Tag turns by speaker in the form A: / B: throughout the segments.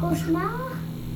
A: cauchemar?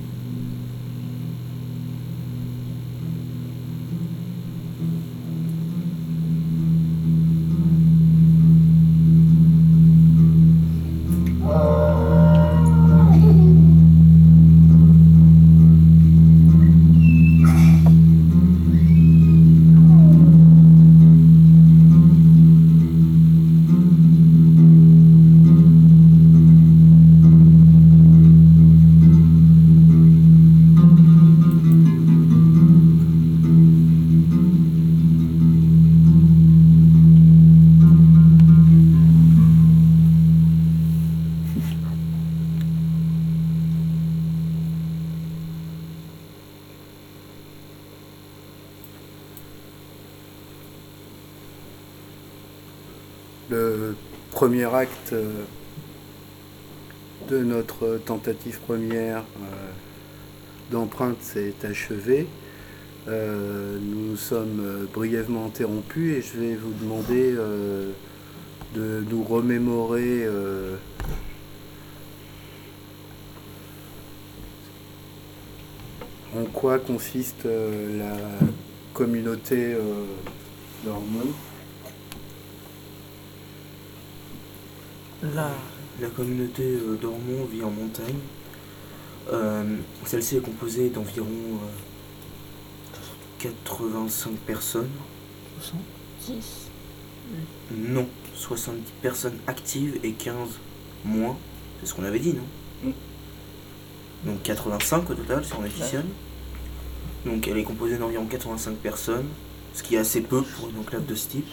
B: Le premier acte de notre tentative première d'empreinte s'est achevé. Nous nous sommes brièvement interrompus et je vais vous demander de nous remémorer en quoi consiste la communauté d'hormones.
C: La communauté d'Ormont vit en montagne. Celle-ci est composée d'environ 85 personnes.
D: 70
C: Non, 70 personnes actives et 15 moins. C'est ce qu'on avait dit, non? Donc 85 au total, si on additionne. Donc elle est composée d'environ 85 personnes, ce qui est assez peu pour une enclave de ce type.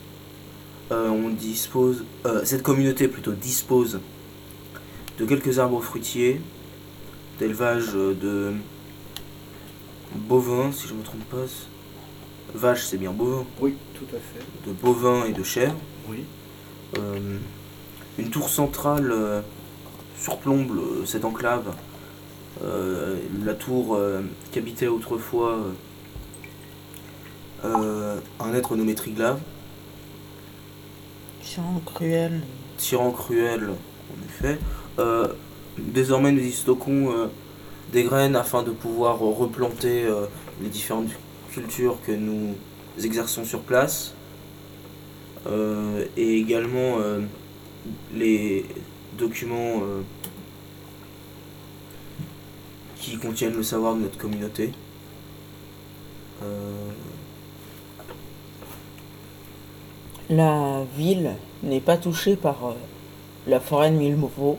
C: Cette communauté plutôt dispose de quelques arbres fruitiers, d'élevage de bovins, si je ne me trompe pas. Vache, c'est bien bovin.
B: Oui, tout à fait.
C: De bovins et de chèvres.
B: Oui.
C: Une tour centrale surplombe cette enclave. La tour qu'habitait autrefois un être nommé Triglav. Tyran cruel, en effet. Désormais, nous y stockons des graines afin de pouvoir replanter les différentes cultures que nous exerçons sur place. Et également les documents qui contiennent le savoir de notre communauté.
D: La ville n'est pas touchée par la forêt de Milmovo.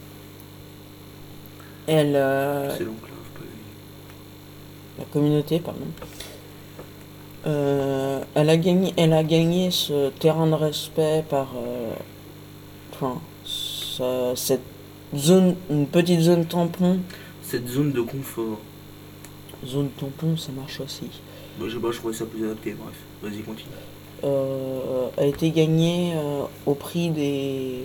D: Elle,
C: C'est l'enclave, pas
D: la communauté, pardon. Elle a gagné ce terrain de respect par, cette zone, une petite zone tampon.
C: cette zone de confort.
D: Zone tampon, ça marche aussi.
C: Je trouvais ça plus adapté, bref. Vas-y, continue.
D: A été gagnée au prix des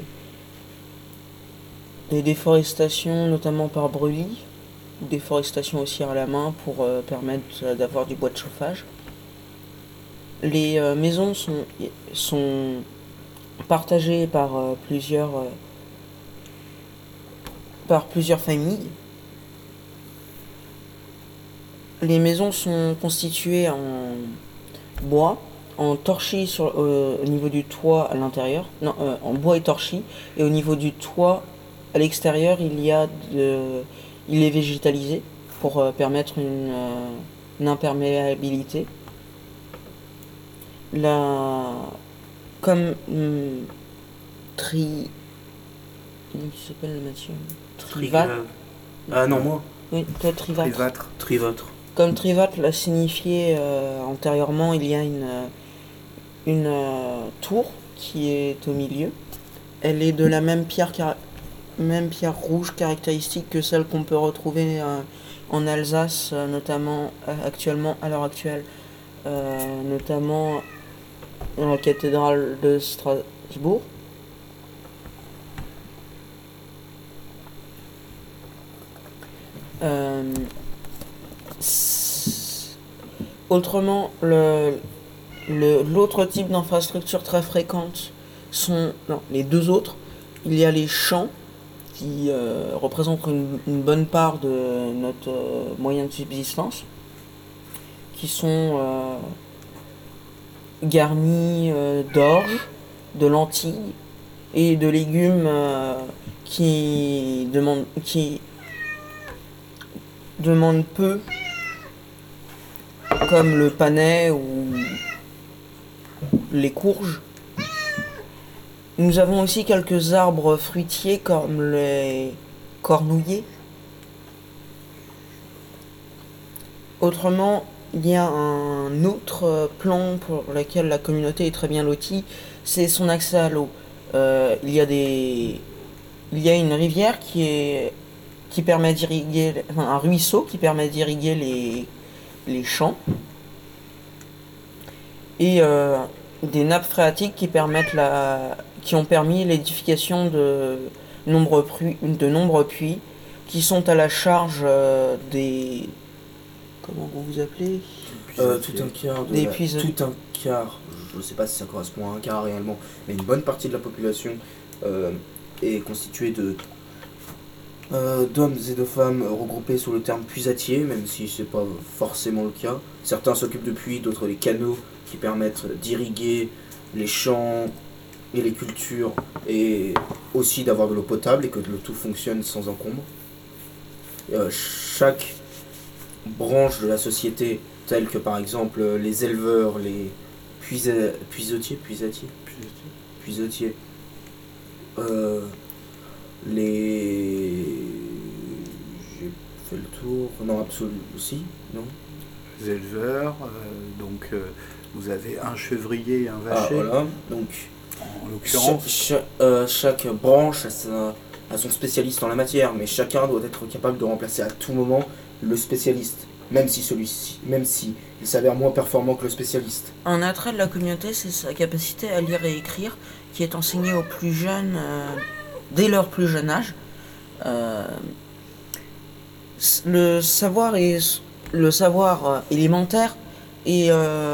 D: déforestations, notamment par brûlis, déforestation aussi à la main pour permettre d'avoir du bois de chauffage. Les maisons sont partagées par plusieurs familles. Les maisons sont constituées en bois, en torchis au niveau du toit à l'intérieur, en bois et torchis, et au niveau du toit à l'extérieur il est végétalisé pour permettre une imperméabilité. Comme comment tu s'appelles, Mathieu?
C: Ah non, moi.
D: Oui, toi,
C: Trivâtre.
D: Comme Trivat l'a signifié antérieurement, il y a une tour qui est au milieu. Elle est de la même pierre rouge caractéristique que celle qu'on peut retrouver en Alsace, notamment à l'heure actuelle, notamment dans la cathédrale de Strasbourg. Autrement, l'autre type d'infrastructure très fréquente sont les deux autres. Il y a les champs qui représentent une bonne part de notre moyen de subsistance, qui sont garnis d'orge, de lentilles et de légumes qui demandent peu, comme le panais ou les courges. Nous avons aussi quelques arbres fruitiers comme les cornouillers. Autrement, il y a un autre plan pour lequel la communauté est très bien lotie, c'est son accès à l'eau. Il y a une rivière qui permet d'irriguer, enfin, un ruisseau qui permet d'irriguer les champs, et des nappes phréatiques qui ont permis l'édification de nombreux puits qui sont à la charge des... Comment vous appelez
C: Tout un quart
D: Tout
C: un quart, je ne sais pas si ça correspond à un quart réellement, mais une bonne partie de la population est constituée d'hommes et de femmes regroupés sous le terme puisatier, même si c'est pas forcément le cas. Certains s'occupent de puits, d'autres des canaux qui permettent d'irriguer les champs et les cultures, et aussi d'avoir de l'eau potable et que le tout fonctionne sans encombre. Chaque branche de la société, telle que par exemple les éleveurs, les puisotiers, j'ai fait le tour, non, absolu aussi, non.
B: Les éleveurs, vous avez un chevrier et un vacher.
C: Voilà, donc
B: en l'occurrence,
C: chaque branche a son spécialiste en la matière, mais chacun doit être capable de remplacer à tout moment le spécialiste, même si il s'avère moins performant que le spécialiste.
D: Un attrait de la communauté, c'est sa capacité à lire et écrire, qui est enseignée aux plus jeunes dès leur plus jeune âge. Le savoir élémentaire est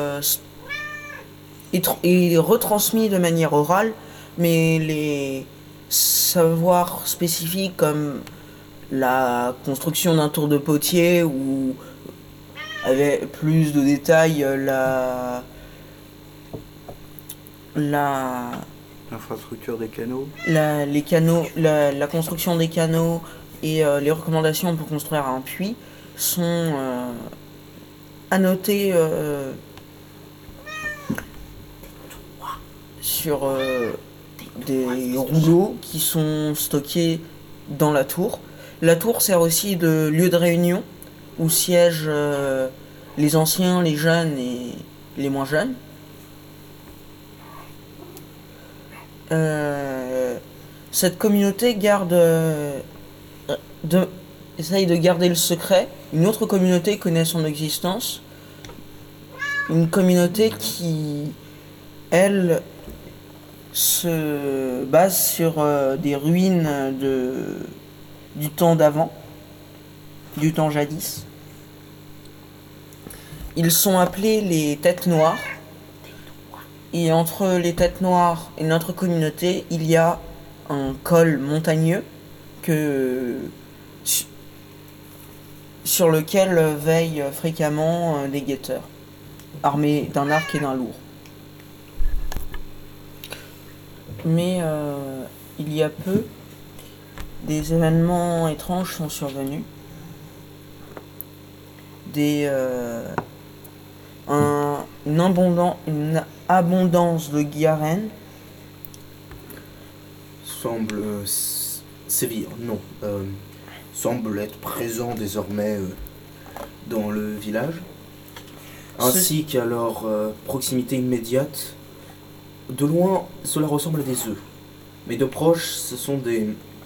D: retransmis de manière orale, mais les savoirs spécifiques comme la construction d'un tour de potier ou avec plus de détails
B: l'infrastructure des canaux,
D: la construction des canaux et les recommandations pour construire un puits sont annotées sur des rouleaux qui sont stockés dans la tour. La tour sert aussi de lieu de réunion où siègent les anciens, les jeunes et les moins jeunes. Cette communauté essaye de garder le secret. Une autre communauté connaît son existence. Une communauté qui, elle, se base sur des ruines du temps d'avant, du temps jadis. Ils sont appelés les Têtes Noires. Et entre les Têtes Noires et notre communauté, il y a un col montagneux sur lequel veillent fréquemment des guetteurs, armés d'un arc et d'un lourd. Mais il y a peu, des événements étranges sont survenus. Une abondance de Gyaren
C: semble sévir, non, semble être présent désormais dans le village, ainsi qu'à leur proximité immédiate. De loin, cela ressemble à des œufs, mais de proche, ce sont des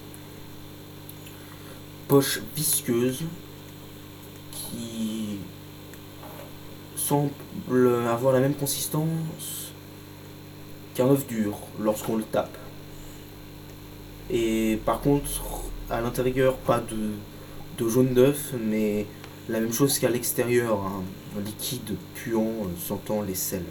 C: poches visqueuses qui semblent avoir la même consistance qu'un œuf dur lorsqu'on le tape. Et par contre, à l'intérieur, pas de jaune d'œuf, mais la même chose qu'à l'extérieur, un liquide puant sentant les sels.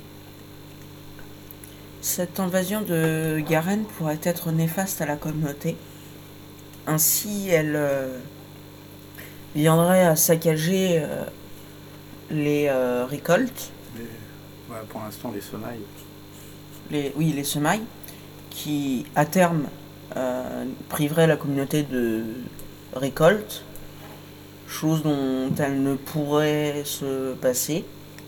D: Cette invasion de Gyaren pourrait être néfaste à la communauté. Ainsi, elle viendrait à saccager les récoltes,
B: Pour l'instant, les semailles.
D: les semailles, qui à terme priveraient la communauté de récoltes, chose dont elle ne pourrait se passer.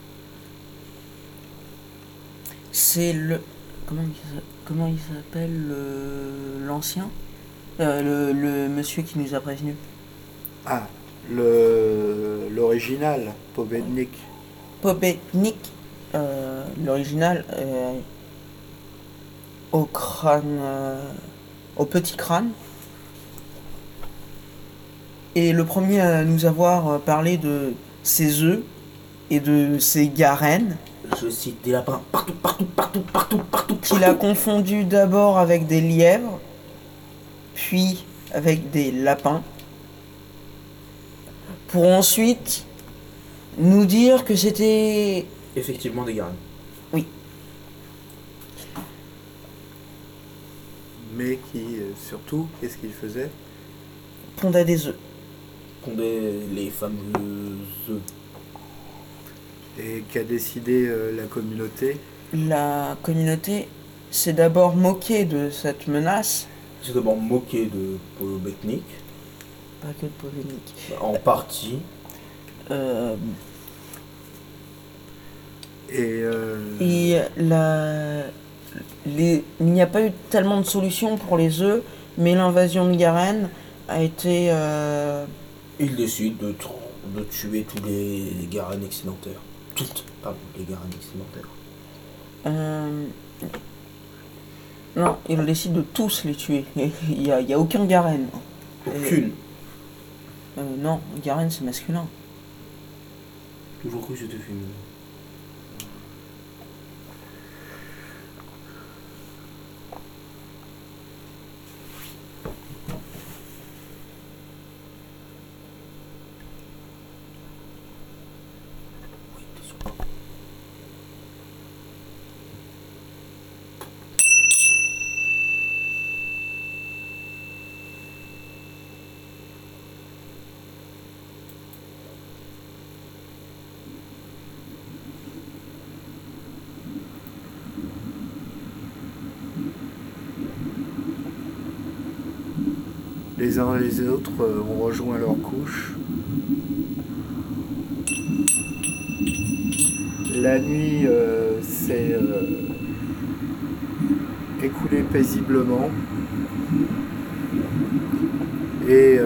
D: C'est le... Comment il s'appelle l'ancien le monsieur qui nous a prévenus.
B: Ah, l'original, Pobednik.
D: Pobednik, l'original, au crâne, au petit crâne. Et le premier à nous avoir parlé de ses œufs et de ses garennes.
C: Je cite des lapins partout.
D: Qu'il a confondu d'abord avec des lièvres, puis avec des lapins, pour ensuite nous dire que c'était...
C: Effectivement des garennes.
D: Oui.
B: Mais qui, surtout, qu'est-ce qu'il faisait?
D: Pondait des œufs.
C: Pondait les fameux œufs.
B: Et qu'a décidé la communauté?
D: La communauté s'est d'abord moquée de cette menace.
C: C'est d'abord moqué de Pobednik.
D: Pas que de Pobednik.
C: En partie.
D: Il n'y a pas eu tellement de solutions pour les œufs, mais l'invasion de Garen a été...
C: Il décide de tuer tous les Garennes excédentaires. Les Garennes excédentaires.
D: Non, il décide de tous les tuer. Il y a aucun Garen.
C: Aucune.
D: Non, Garen c'est masculin.
C: Toujours cru que c'était féminin.
B: Les uns et les autres ont rejoint leur couche. La nuit s'est écoulée paisiblement. Et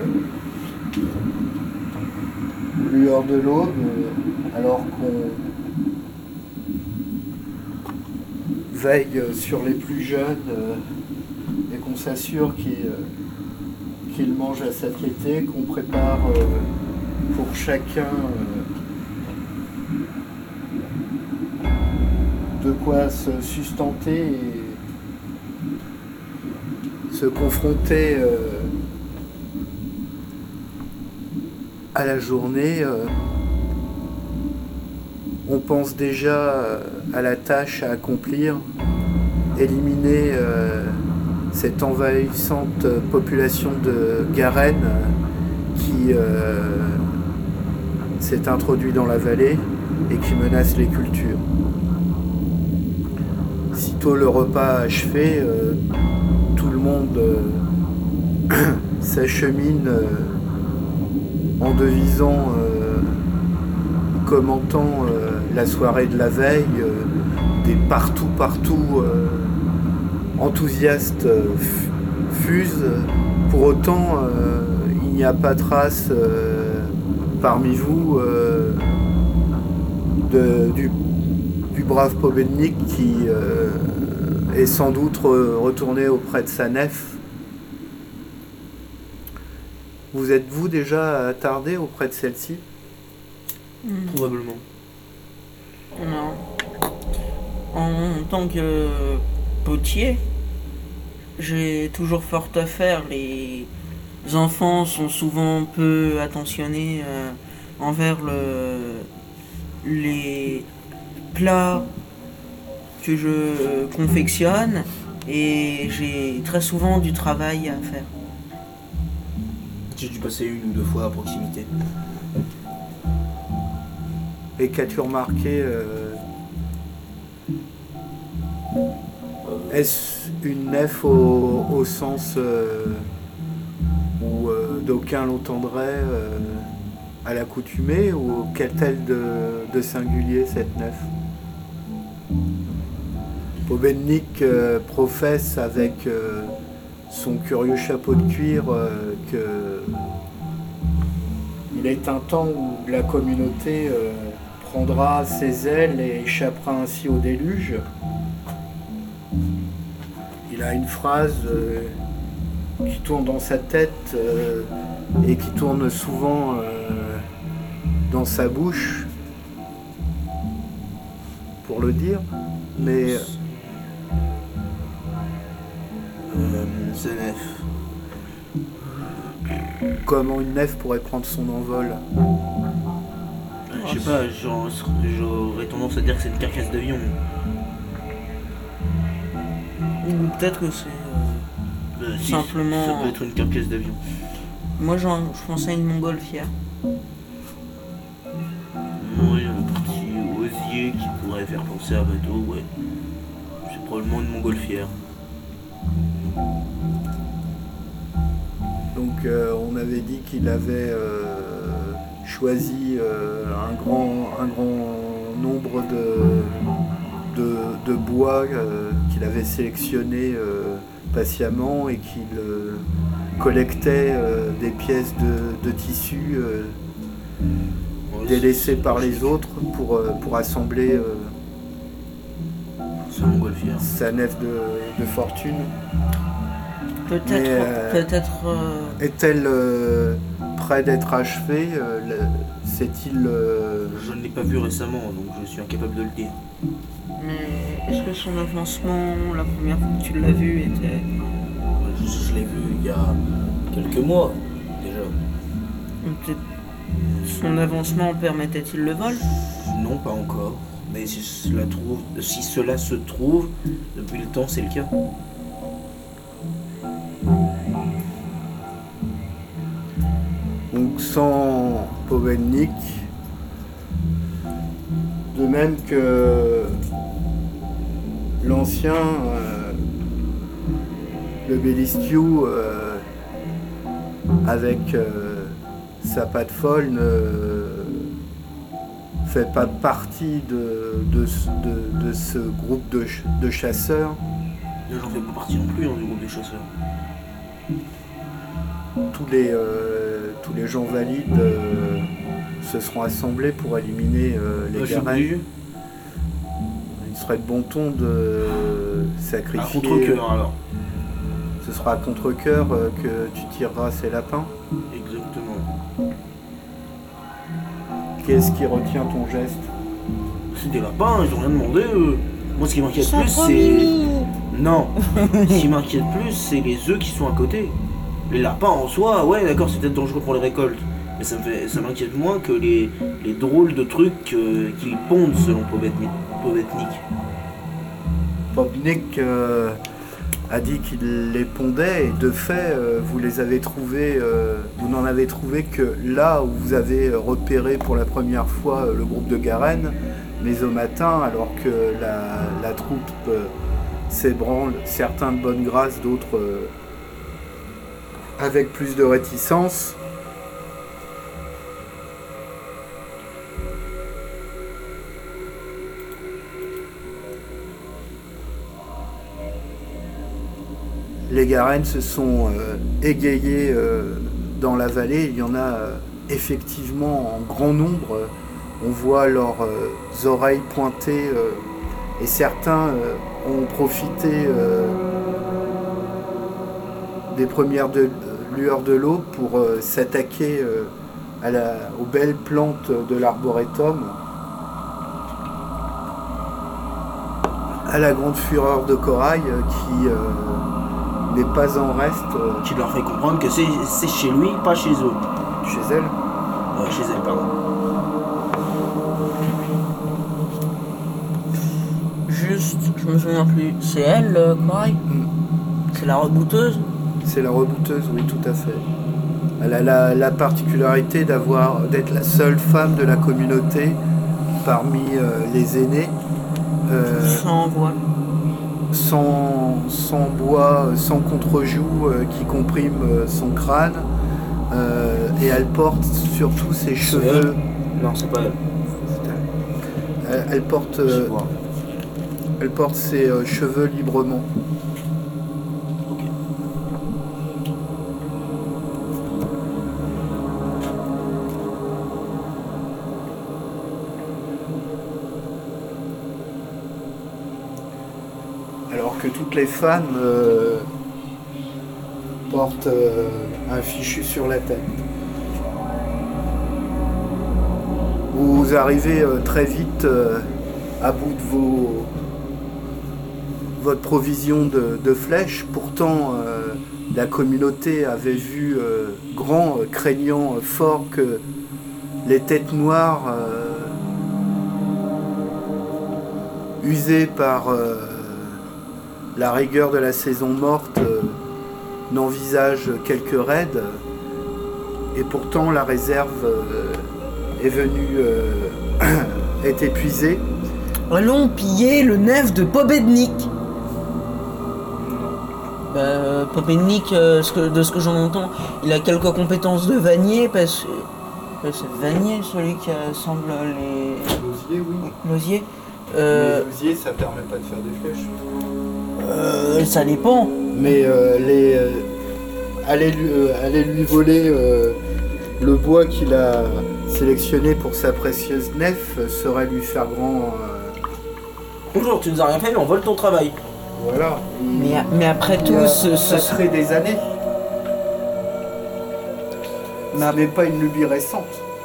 B: lueur de l'aube, alors qu'on veille sur les plus jeunes et qu'on s'assure qu'ils mangent à satiété, qu'on prépare pour chacun de quoi se sustenter et se confronter à la journée. On pense déjà à la tâche à accomplir, éliminer cette envahissante population de Garen qui s'est introduite dans la vallée et qui menace les cultures. Sitôt le repas achevé, tout le monde s'achemine en devisant, commentant la soirée de la veille, des partout enthousiastes fusent. Pour autant, il n'y a pas trace parmi vous du brave Pobednik qui est sans doute retourné auprès de sa nef. Vous êtes-vous déjà attardé auprès de celle-ci?
C: Probablement.
D: Non. En tant que potier, j'ai toujours fort à faire. Les enfants sont souvent peu attentionnés envers les plats que je confectionne et j'ai très souvent du travail à faire.
C: J'ai dû passer 1 ou 2 fois à proximité.
B: Et qu'as-tu remarqué Est-ce une nef au sens où d'aucuns l'entendraient à l'accoutumée, ou qu'a-t-elle de singulier cette nef? Pobennik professe avec son curieux chapeau de cuir que il est un temps où la communauté prendra ses ailes et échappera ainsi au déluge. Il a une phrase qui tourne dans sa tête et qui tourne souvent dans sa bouche pour le dire, mais
C: C'est nef.
B: comment une nef pourrait prendre son envol?
C: Je sais pas, j'aurais tendance à dire que c'est une carcasse d'avion.
D: Ou peut-être que c'est
C: Si,
D: simplement.
C: ça peut être une carcasse d'avion.
D: Moi, je pensais à une montgolfière.
C: Oui, un petit osier qui pourrait faire penser à bateau, ouais. C'est probablement une montgolfière.
B: Donc on avait dit qu'il avait choisi un grand nombre de bois qu'il avait sélectionné patiemment, et qu'il collectait des pièces de tissu délaissées par les autres pour assembler
C: C'est une montgolfière.
B: sa nef de fortune.
D: Peut-être.
B: Est-elle près d'être achevée? C'est-il...
C: Je ne l'ai pas vu récemment, donc je suis incapable de le dire.
D: Mais est-ce que son avancement, la première fois que tu l'as vu, était.
C: Je l'ai vu il y a quelques mois, déjà.
D: Peut-être son avancement permettait-il le vol?
C: Non, pas encore. Mais si cela se trouve, depuis le temps, c'est le cas.
B: Donc sans Pobennik, de même que l'ancien, le Bélistiou, avec sa patte folle, ne fait pas partie de ce groupe de chasseurs.
C: Là, j'en fais pas partie non plus, du groupe des chasseurs.
B: Tous les gens valides se seront assemblés pour éliminer les
C: Je suis
B: Garen.
C: obligé.
B: Il serait de bon ton de sacrifier.
C: À contre-cœur, alors.
B: Ce sera à contre-cœur que tu tireras ces lapins.
C: Exactement.
B: Qu'est-ce qui retient ton geste?
C: C'est des lapins, ils ont rien demandé. Moi, ce qui m'inquiète
D: Sans
C: plus, c'est...
D: promis.
C: Non. Ce qui m'inquiète plus, c'est les œufs qui sont à côté. Les lapins en soi, ouais, d'accord, c'est peut-être dangereux pour les récoltes. Mais ça m'inquiète moins que les drôles de trucs qu'ils pondent, selon Povetnik.
B: Pobennik a dit qu'il les pondait, et de fait, vous les avez trouvés, vous n'en avez trouvé que là où vous avez repéré pour la première fois le groupe de Garen, mais au matin, alors que la troupe s'ébranle, certains de bonne grâce, d'autres avec plus de réticence. Les Garen se sont égayés dans la vallée. Il y en a effectivement en grand nombre. On voit leurs oreilles pointées et certains ont profité des premières lueurs de l'aube pour s'attaquer aux belles plantes de l'arboretum, à la grande fureur de Corail qui n'est pas en reste.
C: Qui leur fait comprendre que c'est chez lui, pas chez eux.
B: Chez elle.
C: Chez elle, pardon.
D: Juste, je me souviens plus. C'est elle, Corail? C'est la rebouteuse?
B: C'est la rebouteuse, oui, tout à fait. Elle a la particularité d'être la seule femme de la communauté parmi les aînés.
D: Sans voile.
B: Sans bois, sans contre-joue qui comprime son crâne. Et elle porte surtout ses cheveux.
C: Non, c'est pas elle.
B: Elle porte ses cheveux librement.
C: Ok.
B: Alors que toutes les femmes portent un fichu sur la tête. Vous arrivez très vite à bout de votre provision de flèches. Pourtant, la communauté avait vu grand, craignant fort que les têtes noires, usées par la rigueur de la saison morte, n'envisagent quelques raids. Et pourtant, la réserve est épuisée.
D: Allons piller le nef de Pobednik. Pobednik, de ce que j'en entends, il a quelques compétences de vannier parce que c'est Vanier celui qui assemble les
B: L'osier, oui.
D: l'osier.
B: Mais l'osier, ça permet pas de faire des flèches.
D: Ça dépend.
B: Mais allez lui voler le bois qu'il a sélectionné pour sa précieuse nef serait lui faire grand.
C: Bonjour, tu nous as rien fait, mais on vole ton travail.
B: Voilà.
D: Mais après tout,
B: ça serait des années. Ce n'est pas une lubie récente.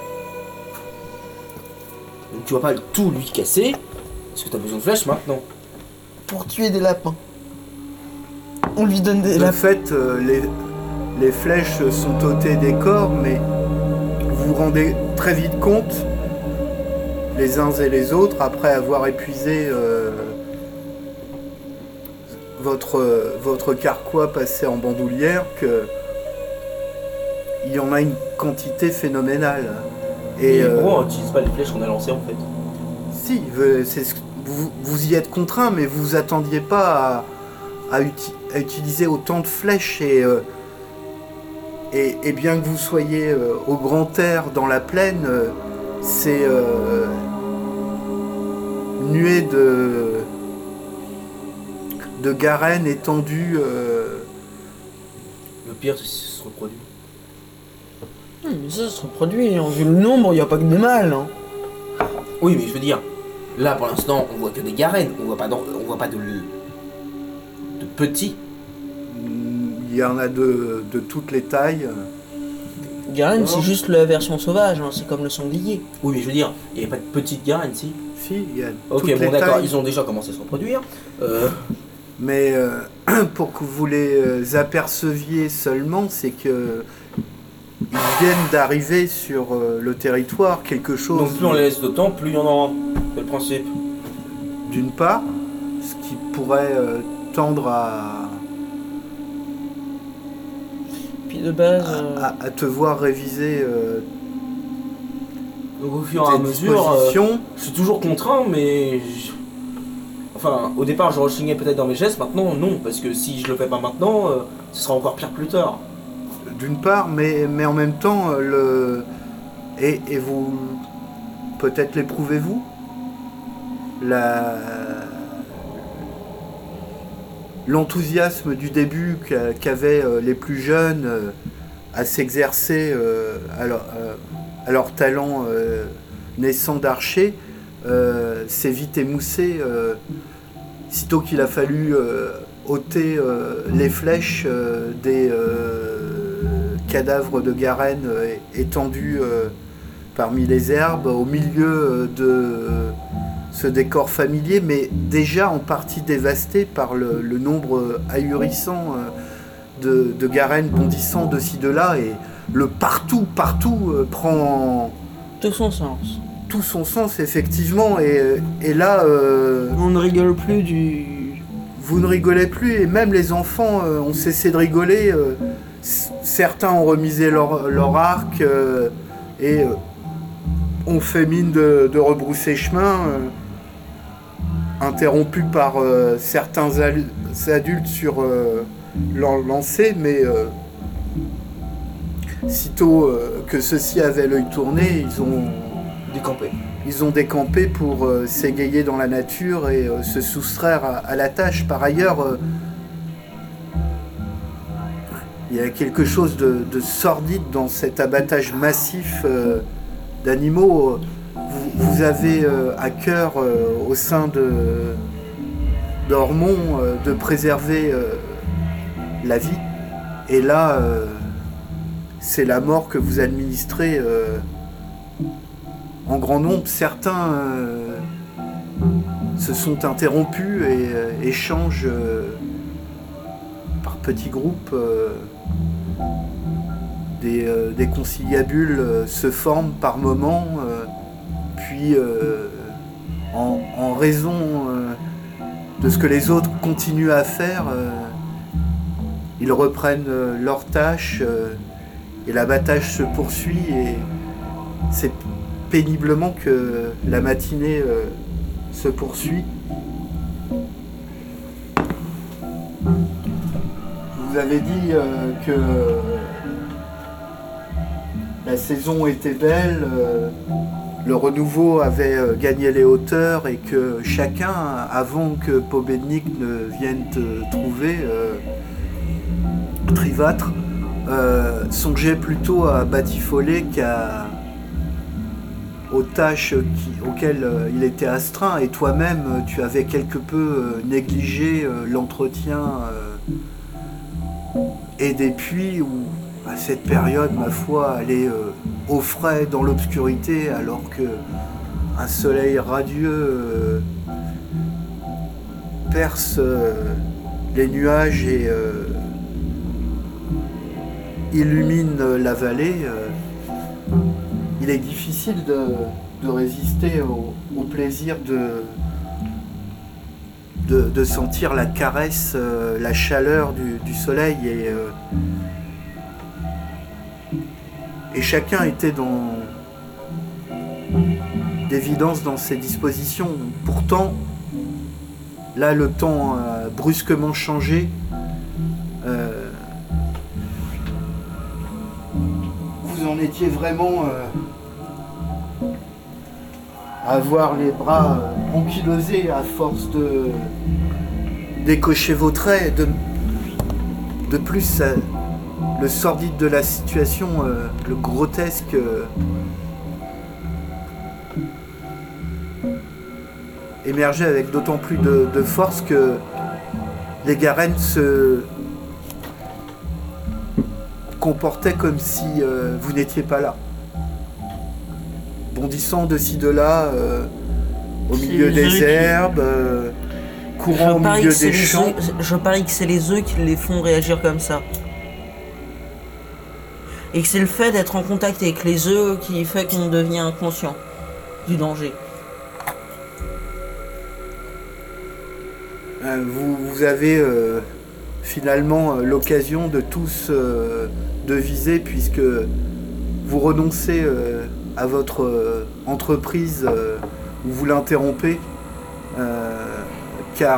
C: Donc tu vas pas tout lui casser, parce que t'as besoin de flèches maintenant.
D: pour tuer des lapins. On lui donne des
B: De
D: lapins.
B: fait, les flèches sont ôtées des corps, mais vous vous rendez très vite compte, les uns et les autres, après avoir épuisé votre carquois passé en bandoulière, que il y en a une quantité phénoménale.
C: Et pourquoi on n'utilise pas les flèches qu'on a lancées en fait?
B: Si, vous y êtes contraint, mais vous vous attendiez pas à utiliser autant de flèches et bien que vous soyez au grand air dans la plaine, c'est une nuée de garennes étendues.
C: Le pire, c'est si ça se reproduit.
D: Mais ça se reproduit, hein. Vu le nombre, il n'y a pas que des mâles. Hein.
C: Oui, mais je veux dire, là pour l'instant, on voit que des garennes, on voit pas de petits.
B: Il y en a de toutes les tailles.
D: Garenne, c'est juste la version sauvage, hein. C'est comme le sanglier.
C: Oui, mais je veux dire, il n'y avait pas de petites garennes, si.
B: Si, il y a
C: Ok,
B: toutes les
C: bon d'accord,
B: tailles.
C: ils ont déjà commencé à se reproduire.
B: Mais pour que vous les aperceviez seulement, c'est que ils viennent d'arriver sur le territoire, quelque chose.
C: Donc plus on les laisse de temps, plus il y en aura. C'est le principe.
B: D'une part, ce qui pourrait tendre
D: Puis de base,
B: à te voir réviser
C: Donc au fur et à
B: tes
C: mesure,
B: dispositions.
C: je suis toujours contraint, mais... Enfin, au départ, je rechignais peut-être dans mes gestes, maintenant non, parce que si je le fais pas maintenant, ce sera encore pire plus tard.
B: D'une part, mais en même temps, et vous, peut-être l'éprouvez-vous, l'enthousiasme du début qu'avaient les plus jeunes à s'exercer à leur talent naissant d'archer s'est vite émoussé sitôt qu'il a fallu ôter les flèches des cadavres de garennes étendus parmi les herbes au milieu de ce décor familier, mais déjà en partie dévasté par le nombre ahurissant de garennes bondissant de ci de là, et le partout prend
D: tout son sens.
B: tout son sens effectivement, et là
D: On ne rigole plus du...
B: vous ne rigolez plus, et même les enfants ont cessé de rigoler. certains ont remisé leur arc et ont fait mine de rebrousser chemin, interrompus par certains adultes sur leur lancée, mais sitôt que ceux-ci avaient l'œil tourné, ils ont décampé pour s'égayer dans la nature et se soustraire à la tâche. Par ailleurs, il y a quelque chose de sordide dans cet abattage massif d'animaux. Vous avez à cœur, au sein d'Ormont, de préserver la vie. Et là, c'est la mort que vous administrez en grand nombre. Certains se sont interrompus et échangent par petits groupes. Des conciliabules se forment par moments, puis en raison de ce que les autres continuent à faire, ils reprennent leurs tâches et l'abattage se poursuit, et c'est péniblement que la matinée se poursuit. Vous avez dit que la saison était belle, le renouveau avait gagné les hauteurs et que chacun, avant que Pobednik ne vienne te trouver, Trivâtre, songeait plutôt à batifoler aux tâches auxquelles il était astreint, et toi-même tu avais quelque peu négligé l'entretien et des puits où, à cette période, ma foi, aller au frais dans l'obscurité alors que un soleil radieux perce les nuages et illumine la vallée, il est difficile de résister au plaisir de sentir la caresse, la chaleur du soleil, et chacun était d'évidence dans ses dispositions. Pourtant, là, le temps a brusquement changé. Vous en étiez vraiment à avoir les bras ankylosés à force d'écocher vos traits. De plus, le sordide de la situation, le grotesque, émergeait avec d'autant plus de force que les Garennes se comportaient comme si vous n'étiez pas là, bondissant de ci de là au milieu des herbes, courant au milieu des champs.
D: Je parie que c'est les œufs qui les font réagir comme ça. Et que c'est le fait d'être en contact avec les œufs qui fait qu'on devient inconscient du danger.
B: Vous avez finalement l'occasion de tous deviser, puisque vous renoncez à votre entreprise ou vous l'interrompez, car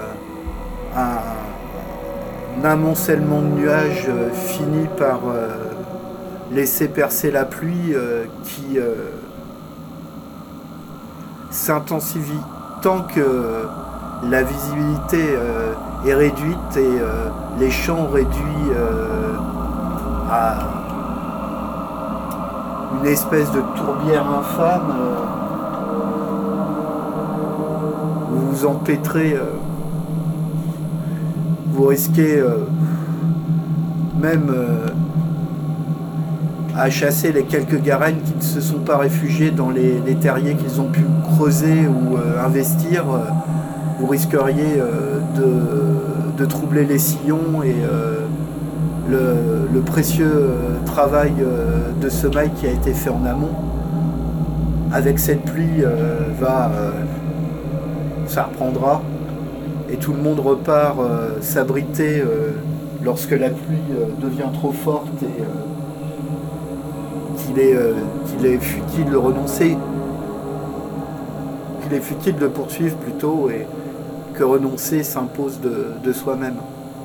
B: un amoncellement de nuages finit par laisser percer la pluie qui s'intensifie tant que la visibilité est réduite et les champs réduits à une espèce de tourbière infâme. Vous vous empêtrez, vous risquez même à chasser les quelques Garennes qui ne se sont pas réfugiés dans les terriers qu'ils ont pu creuser ou investir. Vous risqueriez de troubler les sillons, et le précieux travail de semaille qui a été fait en amont avec cette pluie ça reprendra, et tout le monde repart s'abriter lorsque la pluie devient trop forte et qu'il est futile de renoncer, qu'il est futile de poursuivre plutôt, et que renoncer s'impose de soi-même.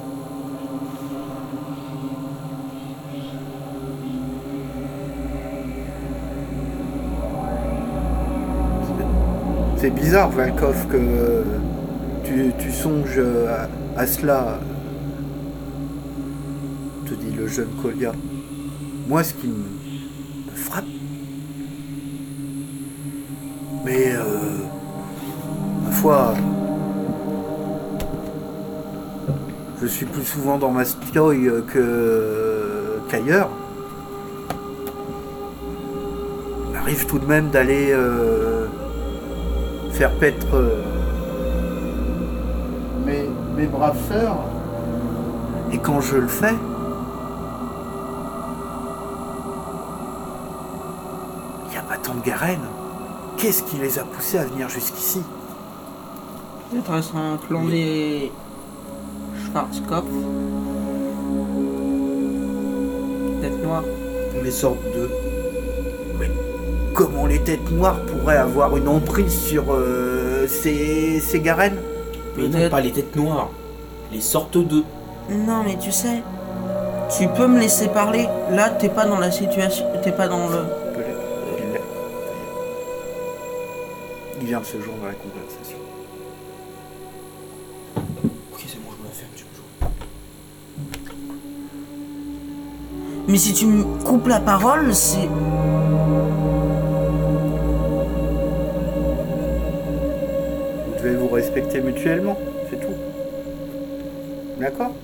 B: C'est bizarre, Valkov, que tu songes à cela, te dit le jeune Kolya. Moi, ce qui me frappe, mais ma foi, je suis plus souvent dans ma stioï qu'ailleurs. Il m'arrive tout de même d'aller faire paître mes braves sœurs. Et quand je le fais, il n'y a pas tant de Garen. Qu'est-ce qui les a poussés à venir jusqu'ici?
D: Peut-être un clan des Schwarzkopf. Tête noire.
C: Les sortes de...
B: Comment les têtes noires pourraient avoir une emprise sur ces Garen?
C: Mais non, pas les têtes noires. Les sortes de...
D: Non, mais tu sais, tu peux me laisser parler. Là, t'es pas dans la situation, t'es pas dans le...
B: Il vient de se joindre à la conversation.
C: Ok, c'est bon, je me la ferme, tu me joues.
D: Mais si tu me coupes la parole, c'est...
B: Vous devez vous respecter mutuellement, c'est tout. D'accord?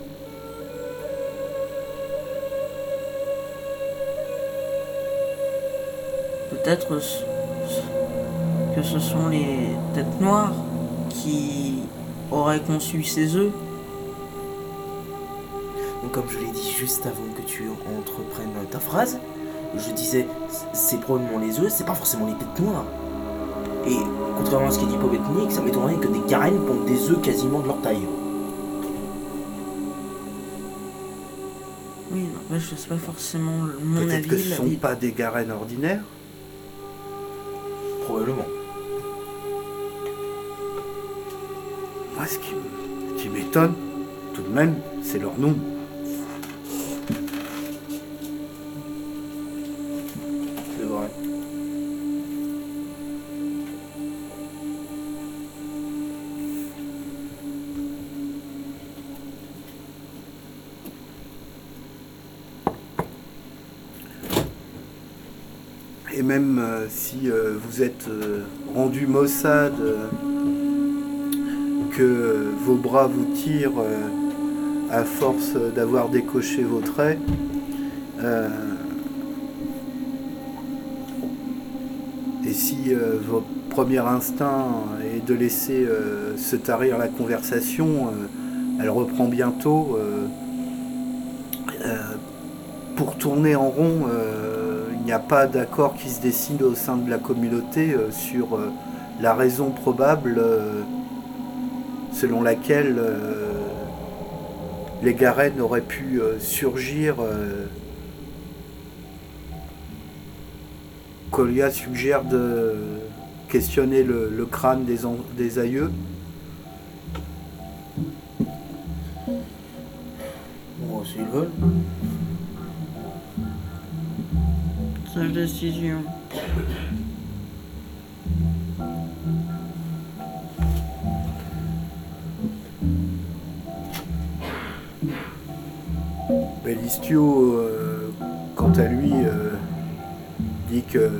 D: Peut-être que ce sont les têtes noires qui auraient conçu ces œufs.
C: Donc, comme je l'ai dit juste avant que tu entreprennes ta phrase, je disais, c'est probablement les œufs, c'est pas forcément les têtes noires. Et contrairement à ce qu'a dit Pobetnik, ça m'étonnerait que des Garen pondent des œufs quasiment de leur taille.
D: Oui, non, mais je sais pas forcément mon avis.
B: Peut-être que ce ne sont pas des Garen ordinaires.
C: Probablement.
B: Moi, ce qui m'étonne, tout de même, c'est leur nom.
C: C'est vrai.
B: Et même si vous êtes rendu Mossad, que vos bras vous tirent à force d'avoir décoché vos traits, et si votre premier instinct est de laisser se tarir la conversation, elle reprend bientôt. Pour tourner en rond, il n'y a pas d'accord qui se dessine au sein de la communauté sur la raison probable selon laquelle les Garen auraient pu surgir. Kolya suggère de questionner le crâne des aïeux.
C: Bon, s'ils veulent.
D: Sage décision.
B: Bellistio, quant à lui, dit que,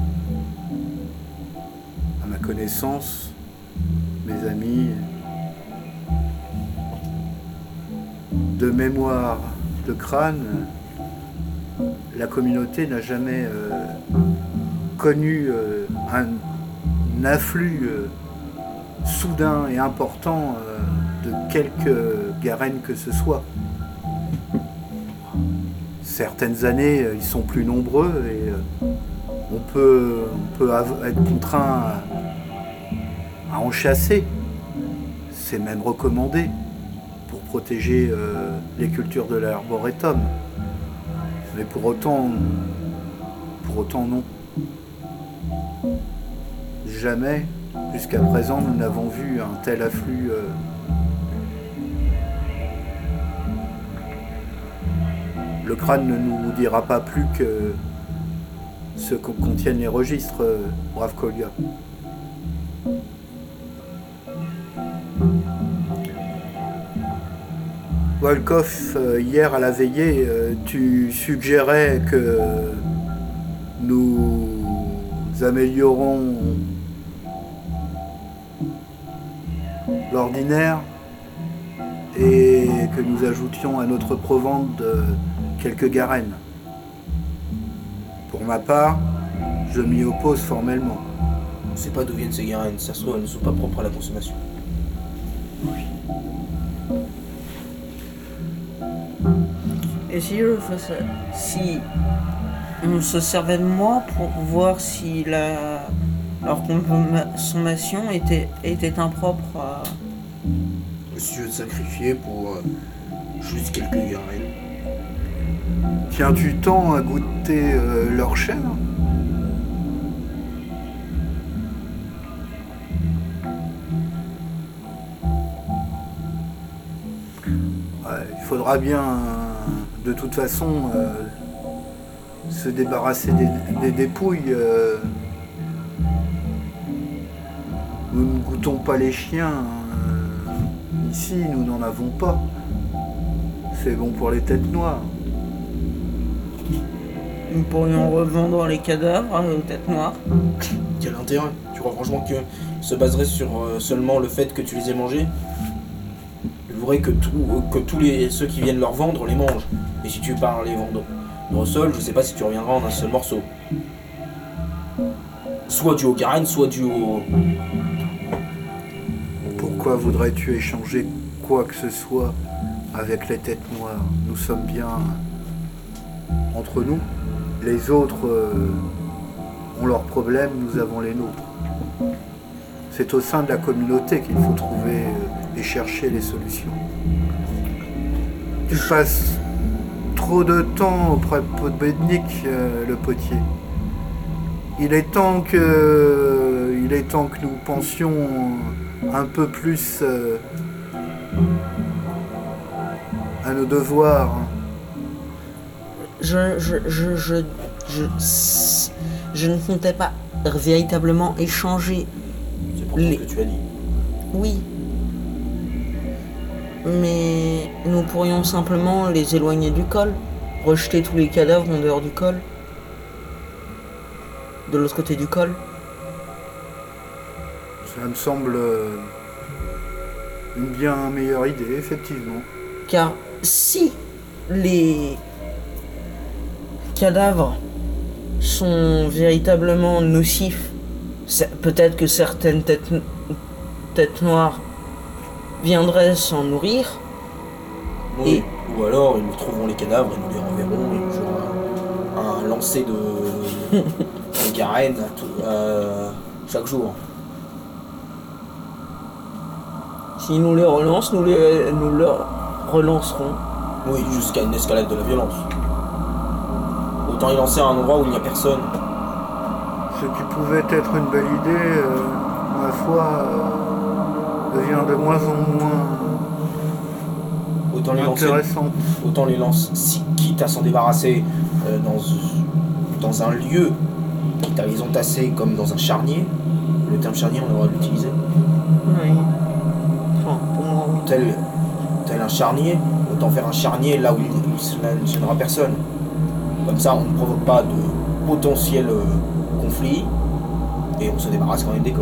B: à ma connaissance, mes amis, de mémoire de crâne, la communauté n'a jamais connu un afflux soudain et important de quelque Garen que ce soit. Certaines années, ils sont plus nombreux et on peut être contraint à en chasser. C'est même recommandé pour protéger les cultures de l'arboretum. Mais pour autant non. Jamais, jusqu'à présent, nous n'avons vu un tel afflux. Le crâne ne nous dira pas plus que ce que contiennent les registres, brave Kolya. Volkov, hier à la veillée, tu suggérais que nous améliorons l'ordinaire et que nous ajoutions à notre provende quelques garennes. Pour ma part, je m'y oppose formellement.
C: On ne sait pas d'où viennent ces garennes, ça se trouve, elles ne sont pas propres à la consommation.
D: Et si on se servait de moi pour voir si leur consommation était impropre à...
C: Si je veux te sacrifier pour juste quelques garennes.
B: Tiens-tu tant à goûter leur chair ? Il faudra bien, de toute façon, se débarrasser des dépouilles. Nous ne goûtons pas les chiens. Ici, nous n'en avons pas. C'est bon pour les têtes noires.
D: Nous pourrions revendre les cadavres aux têtes noires.
C: Quel intérêt? Tu crois franchement qu'ils se baseraient sur seulement le fait que tu les aies mangés? Ils voudraient que tous ceux qui viennent leur vendre les mangent. Et si tu pars les vendre au sol, je sais pas si tu reviendras en un seul morceau. Soit dû au Karen, soit dû au...
B: Pourquoi voudrais-tu échanger quoi que ce soit avec les têtes noires? Nous sommes bien entre nous. Les autres ont leurs problèmes, nous avons les nôtres. C'est au sein de la communauté qu'il faut trouver et chercher les solutions. Tu passes trop de temps auprès de Podbednik, le potier. Il est temps que nous pensions un peu plus à nos devoirs.
D: Je ne comptais pas véritablement échanger.
C: C'est pour ça que tu as dit.
D: Oui. Mais nous pourrions simplement les éloigner du col. Rejeter tous les cadavres en dehors du col. De l'autre côté du col.
B: Ça me semble une bien meilleure idée, effectivement.
D: Car si les cadavres sont véritablement nocifs, peut-être que certaines têtes noires viendraient s'en nourrir.
C: Oui.
D: Et...
C: Ou alors ils trouveront les cadavres et nous les renverrons et nous aurons un lancer de garennes chaque jour.
D: Si nous les relancent, nous leur relancerons.
C: Oui, jusqu'à une escalade de la violence. Autant y lancer à un endroit où il n'y a personne.
B: Ce qui pouvait être une belle idée, ma foi, devient de moins en moins intéressant.
C: Autant les lancer, quitte à s'en débarrasser dans un lieu, quitte à les entasser comme dans un charnier. Le terme charnier, on a le droit de l'utiliser.
D: Oui. Enfin, pour moi, oui.
C: Tel un charnier, autant faire un charnier là où il ne gênera personne. Comme ça, on ne provoque pas de potentiel conflit et on se débarrasse quand même des corps.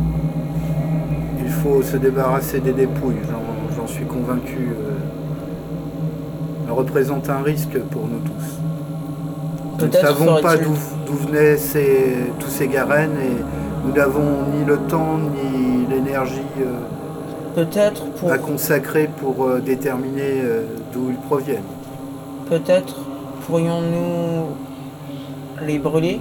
B: Il faut se débarrasser des dépouilles, j'en suis convaincu. Elles représentent un risque pour nous tous. Nous ne savons pas d'où venaient tous ces garennes et nous n'avons ni le temps ni l'énergie à consacrer pour déterminer d'où ils proviennent.
D: Peut-être pourrions-nous les brûler?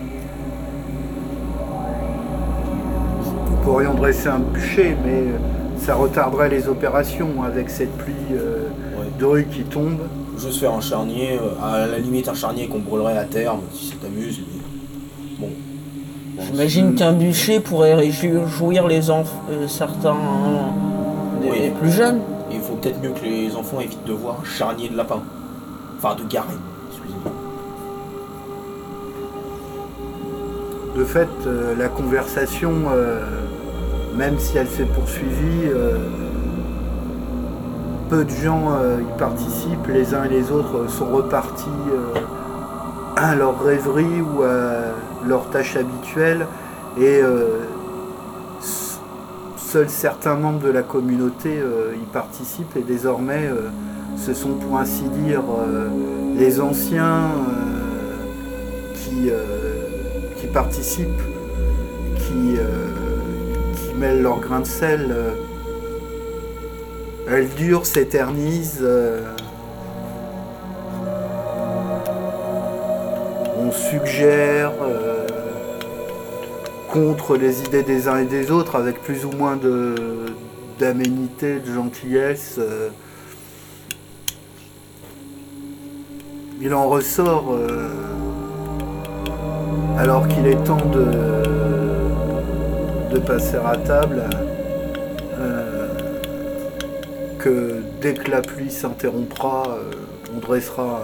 B: Nous pourrions dresser un bûcher, mais ça retarderait les opérations avec cette pluie de rue qui tombe.
A: Juste faire un charnier, à la limite un charnier qu'on brûlerait à terme, si ça t'amuse. Mais... Bon.
D: J'imagine qu'un bûcher pourrait réjouir les enfants, certains des plus jeunes.
A: Il faut peut-être mieux que les enfants évitent de voir un charnier de lapin. Enfin, de garenne, excusez-moi.
B: De fait, la conversation, même si elle s'est poursuivie, peu de gens y participent, les uns et les autres sont repartis à leur rêverie ou à leurs tâches habituelles, et seuls certains membres de la communauté y participent, et désormais ce sont pour ainsi dire les anciens qui participent, qui mêlent leur grain de sel. Elle dure, s'éternise. On suggère contre les idées des uns et des autres avec plus ou moins d'aménité, de gentillesse. Il en ressort, alors qu'il est temps de passer à table, que dès que la pluie s'interrompra, on dressera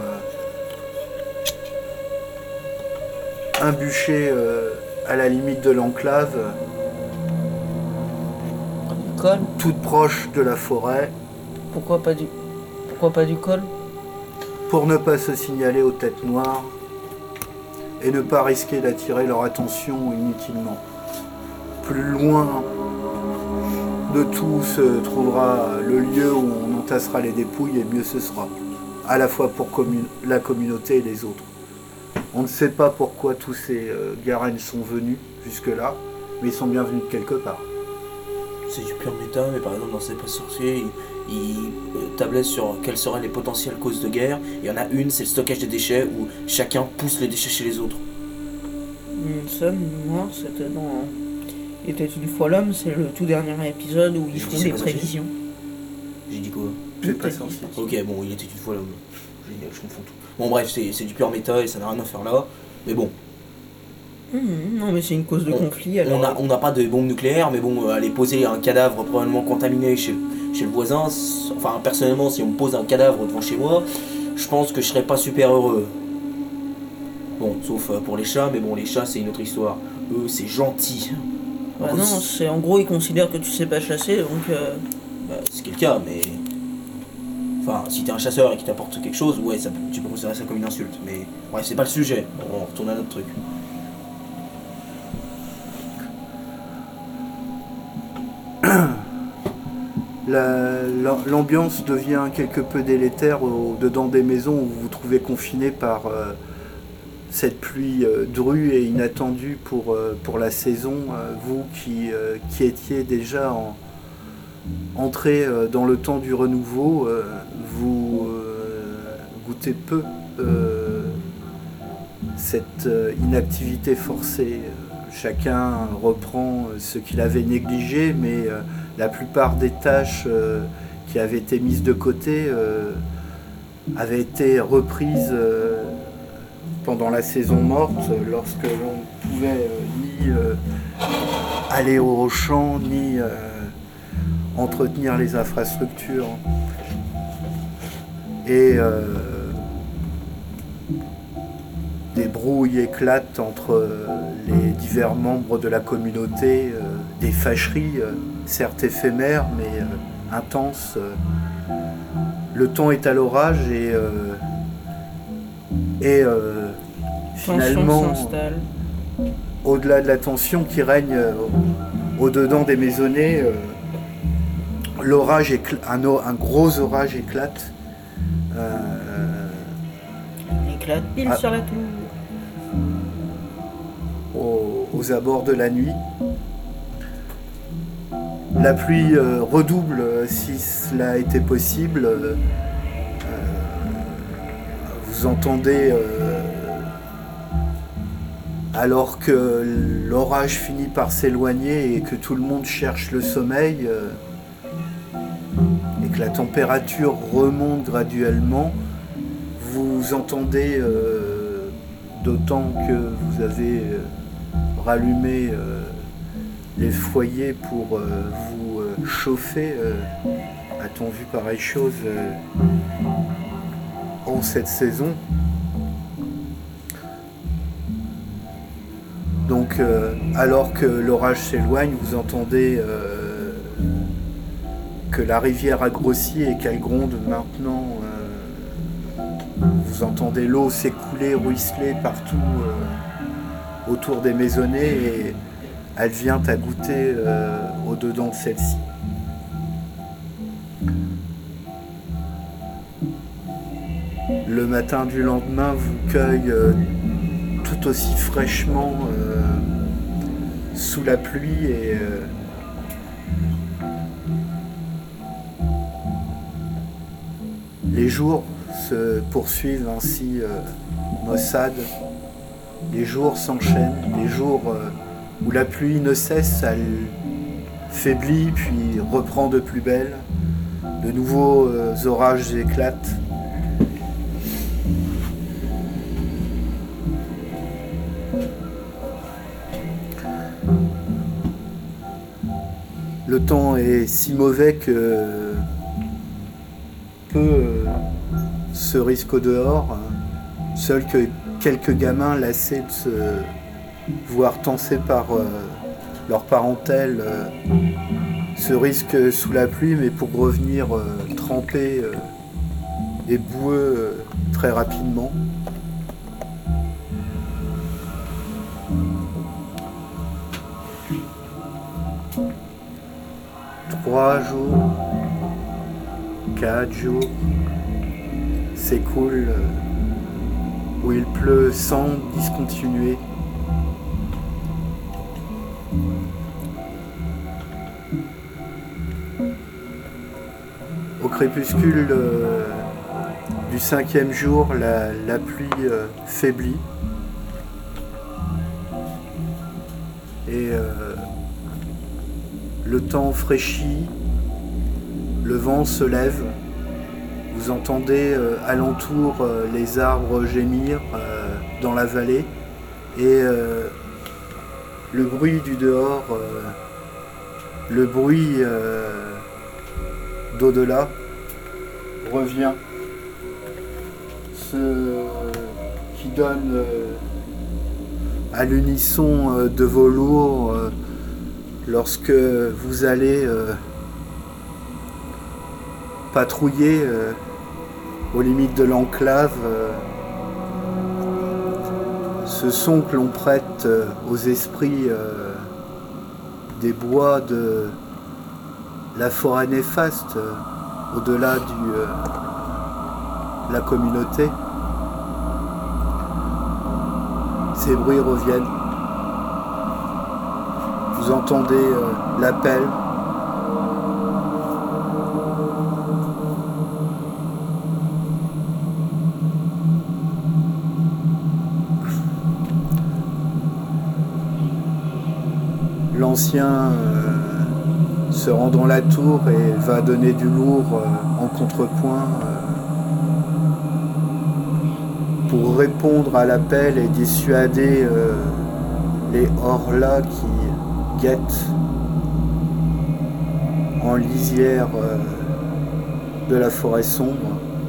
B: un bûcher à la limite de l'enclave, toute proche de la forêt.
D: Pourquoi pas du col?
B: Pour ne pas se signaler aux têtes noires et ne pas risquer d'attirer leur attention inutilement. Plus loin de tout se trouvera le lieu où on entassera les dépouilles, et mieux ce sera, à la fois pour la communauté et les autres. On ne sait pas pourquoi tous ces garennes sont venus jusque-là, mais ils sont bien venus de quelque part.
A: C'est du pur méta, mais par exemple dans C'est pas sorcier, il tablait sur quelles seraient les potentielles causes de guerre. Il y en a une, c'est le stockage des déchets, où chacun pousse les déchets chez les autres.
D: Ça, moi, c'était dans Il était une fois l'homme, c'est le tout dernier épisode où ils font des prévisions.
A: J'ai dit quoi?
B: C'est pas sorcier.
A: Ok, bon, il était une fois l'homme. Génial, je confonds tout. Bon bref, c'est du pur méta et ça n'a rien à faire là. Mais bon.
D: Non mais c'est une cause de conflit. Alors...
A: On n'a pas de bombe nucléaire, mais bon, aller poser un cadavre probablement contaminé chez le voisin, enfin personnellement si on me pose un cadavre devant chez moi, je pense que je serais pas super heureux. Bon, sauf pour les chats, mais bon, les chats c'est une autre histoire. Eux c'est gentil.
D: Bah non, c'est en gros ils considèrent que tu sais pas chasser, donc...
A: Bah, c'est le cas, mais... Enfin, si t'es un chasseur et qu'il t'apporte quelque chose, ouais, ça, tu peux considérer ça comme une insulte. Mais ouais, c'est pas le sujet. Bon, on retourne à notre truc.
B: L'ambiance devient quelque peu délétère dedans des maisons où vous vous trouvez confiné par cette pluie drue et inattendue pour la saison. Vous qui étiez déjà entré dans le temps du renouveau, vous goûtez peu cette inactivité forcée. Chacun reprend ce qu'il avait négligé, mais la plupart des tâches qui avaient été mises de côté avaient été reprises pendant la saison morte, lorsque l'on pouvait ni aller au champ, ni entretenir les infrastructures. Et des brouilles éclatent entre les divers membres de la communauté, des fâcheries, certes éphémères, mais intenses. Le temps est à l'orage et finalement, au-delà de la tension qui règne au-dedans des maisonnées, l'orage un gros orage éclate.
D: Éclate pile sur la tour.
B: Aux abords de la nuit. La pluie redouble si cela était possible. Vous entendez, alors que l'orage finit par s'éloigner et que tout le monde cherche le sommeil, que la température remonte graduellement. Vous entendez, d'autant que vous avez rallumé les foyers pour vous chauffer, a-t-on vu pareille chose en cette saison? Donc, alors que l'orage s'éloigne, vous entendez que la rivière a grossi et qu'elle gronde maintenant. Vous entendez l'eau s'écouler, ruisseler partout autour des maisonnées et elle vient à goûter au-dedans de celle-ci. Le matin du lendemain vous cueille tout aussi fraîchement sous la pluie et les jours se poursuivent ainsi maussades. Les jours s'enchaînent, les jours où la pluie ne cesse, elle faiblit puis reprend de plus belle. De nouveaux orages éclatent. Le temps est si mauvais que peu se risquent au dehors. Seuls que quelques gamins lassés de se voir tancés par leur parentèle se risquent sous la pluie, mais pour revenir trempés et boueux très rapidement. Trois jours, 4 jours s'écoulent où il pleut sans discontinuer. Au crépuscule du 5e jour, la pluie faiblit et le temps fraîchit, le vent se lève, vous entendez alentour les arbres gémir dans la vallée et le bruit du dehors, le bruit d'au-delà revient, ce qui donne à l'unisson de vos lourds lorsque vous allez patrouiller aux limites de l'enclave, ce son que l'on prête aux esprits des bois de la forêt néfaste, au-delà de la communauté. Ces bruits reviennent. Vous entendez l'appel. L'ancien se rend dans la tour et va donner du lourd en contrepoint pour répondre à l'appel et dissuader les hors-là qui guettent en lisière de la forêt sombre.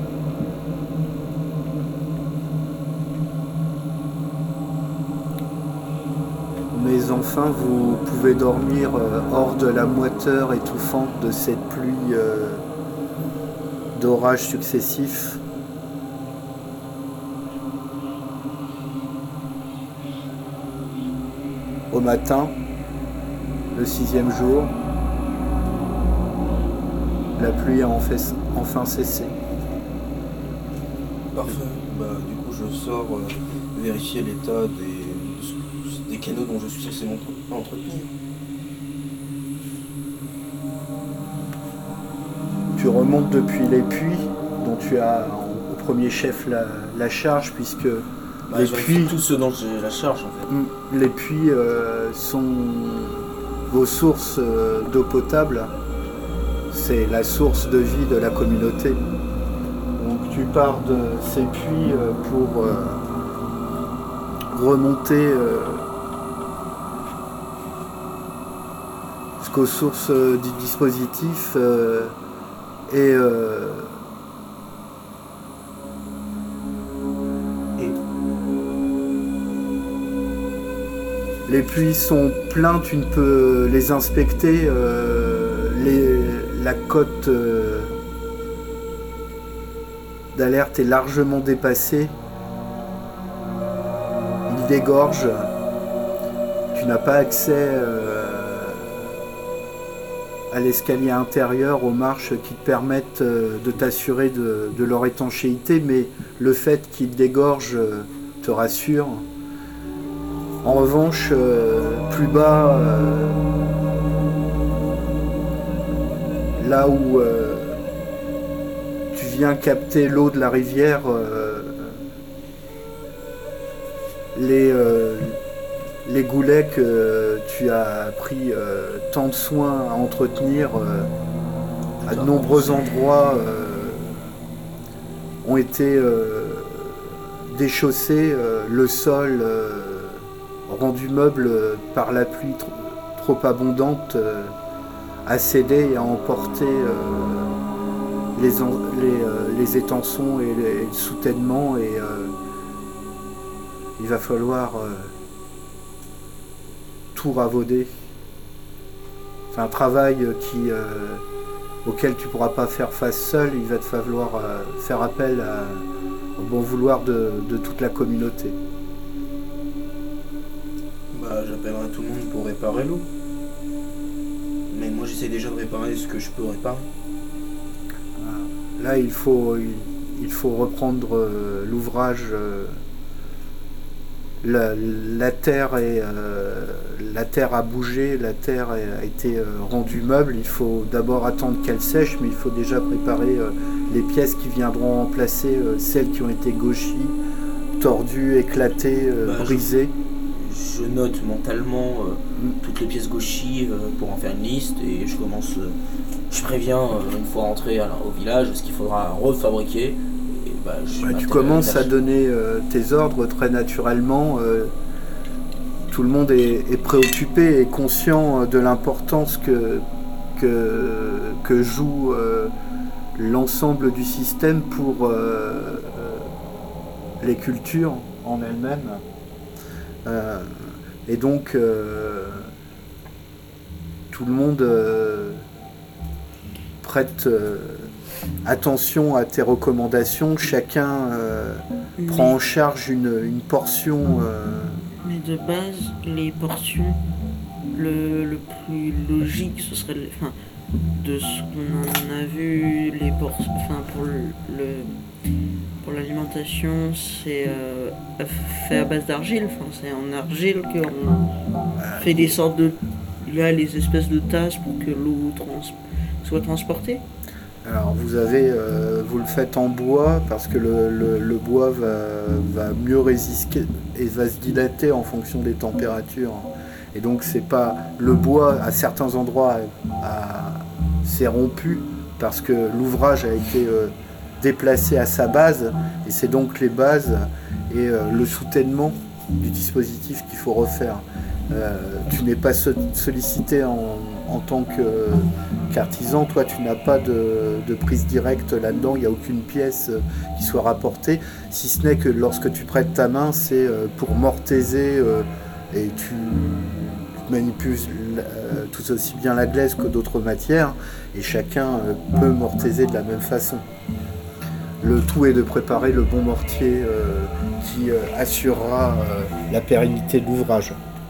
B: Mais enfin, vous pouvez dormir hors de la moiteur étouffante de cette pluie d'orages successifs. Au matin, le 6e jour, la pluie a enfin cessé.
C: Parfait. Du coup, je sors vérifier l'état des canaux dont je suis censé m'entretenir.
B: Tu remontes depuis les puits dont tu as au premier chef la charge, puisque les puits,
C: tout ce dont j'ai la charge en fait.
B: Les puits sont vos sources d'eau potable, c'est la source de vie de la communauté. Donc tu pars de ces puits pour remonter jusqu'aux sources du dispositif et les puits sont pleins, tu ne peux les inspecter, la cote d'alerte est largement dépassée. Il dégorge, tu n'as pas accès à l'escalier intérieur, aux marches qui te permettent de t'assurer de leur étanchéité, mais le fait qu'il dégorge te rassure. En revanche, plus bas, là où tu viens capter l'eau de la rivière, les goulets que tu as pris tant de soin à entretenir à de nombreux endroits ont été déchaussés, le sol rendu meuble par la pluie trop abondante a cédé et a emporté les étançons et les soutènements, et il va falloir tout ravauder. C'est un travail auquel tu ne pourras pas faire face seul. Il va te falloir faire appel au bon vouloir de toute la communauté.
C: J'appellerai tout le monde pour réparer l'eau. Mais moi j'essaie déjà de réparer ce que je peux réparer.
B: Là il faut reprendre l'ouvrage. La terre a bougé, la terre a été rendue meuble. Il faut d'abord attendre qu'elle sèche, mais il faut déjà préparer les pièces qui viendront remplacer celles qui ont été gauchies, tordues, éclatées, brisées.
C: Je note mentalement toutes les pièces gauchies pour en faire une liste, et je préviens une fois rentré au village ce qu'il faudra refabriquer.
B: Tu commences à donner tes ordres très naturellement. Tout le monde est préoccupé et conscient de l'importance que joue l'ensemble du système pour les cultures en elles-mêmes. Et donc tout le monde prête attention à tes recommandations. Chacun prend en charge une portion.
D: Mais de base, les portions, le plus logique, ce serait, de ce qu'on en a vu, les portions, pour l'alimentation, c'est fait à base d'argile. C'est en argile qu'on fait des sortes de, les espèces de tasses pour que l'eau soit transportée.
B: Alors vous le faites en bois parce que le bois va mieux résister et va se dilater en fonction des températures. Et donc c'est pas le bois à certains endroits s'est rompu parce que l'ouvrage a été déplacé à sa base, et c'est donc les bases et le soutènement du dispositif qu'il faut refaire. Tu n'es pas sollicité en tant qu'artisan, toi tu n'as pas de prise directe là-dedans, il n'y a aucune pièce qui soit rapportée, si ce n'est que lorsque tu prêtes ta main, c'est pour mortaiser, et tu manipules tout aussi bien la glaise que d'autres matières, et chacun peut mortaiser de la même façon. Le tout est de préparer le bon mortier qui assurera la pérennité de l'ouvrage.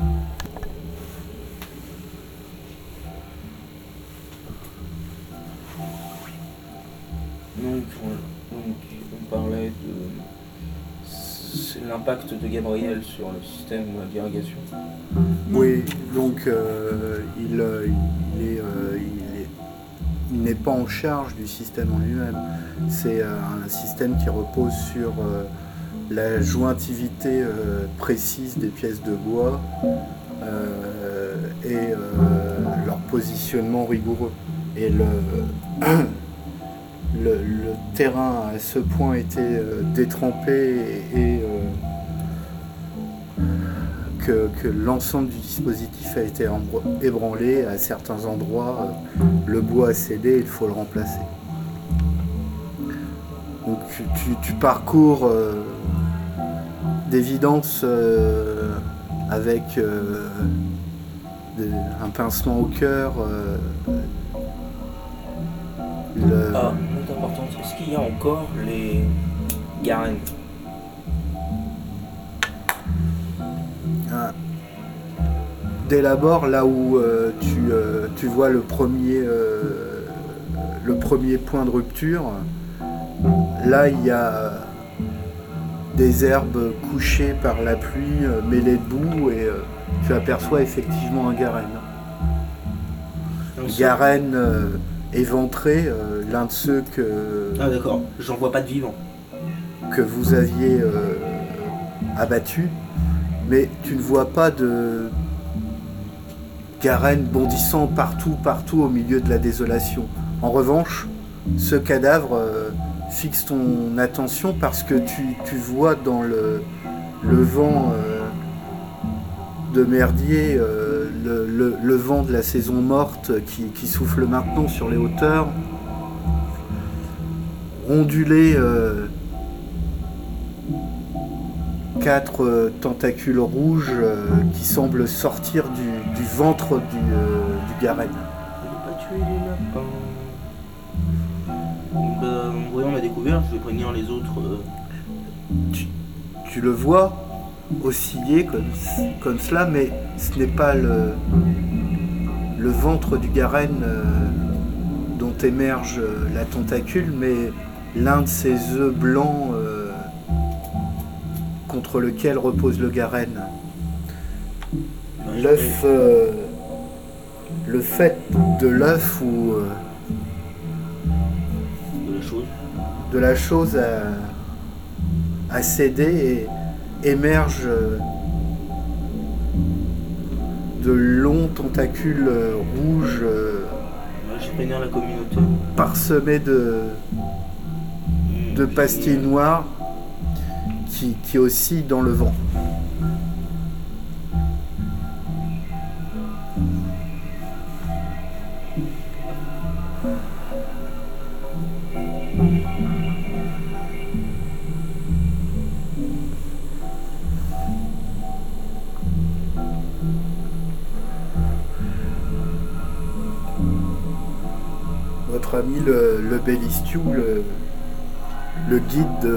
C: Donc on parlait de l'impact de Gabriel sur le système d'irrigation.
B: Oui, donc il n'est pas en charge du système en lui-même. C'est un système qui repose sur la jointivité précise des pièces de bois et leur positionnement rigoureux. Et le terrain a à ce point été détrempé et que l'ensemble du dispositif a été ébranlé. À certains endroits, le bois a cédé, il faut le remplacer. Donc tu parcours d'évidence avec un pincement au cœur.
A: Note importante, est-ce qu'il y a encore les garennes?
B: Dès l'abord, là où tu vois le premier point de rupture, là il y a des herbes couchées par la pluie, mêlées de boue, et tu aperçois effectivement un garenne. Garenne éventré, l'un de ceux
A: Ah d'accord, j'en vois pas de vivant.
B: Que vous aviez abattu, mais tu ne vois pas de garenne bondissant partout au milieu de la désolation. En revanche, ce cadavre fixe ton attention parce que tu vois dans le vent de merdier, le vent de la saison morte qui souffle maintenant sur les hauteurs, onduler 4 tentacules rouges qui semblent sortir du ventre du garenne.
A: Je n'ai pas tué les lapins. En voyant la découverte, je vais prévenir les autres.
B: Tu le vois osciller comme cela, mais ce n'est pas le ventre du garenne dont émerge la tentacule, mais l'un de ces œufs blancs contre lequel repose le garenne. L'œuf, le fait de l'œuf ou de la chose a cédé et émerge de longs tentacules rouges
A: la communauté.
B: Parsemés de pastilles noires qui oscillent dans le vent. Votre ami le Bellistiou, le guide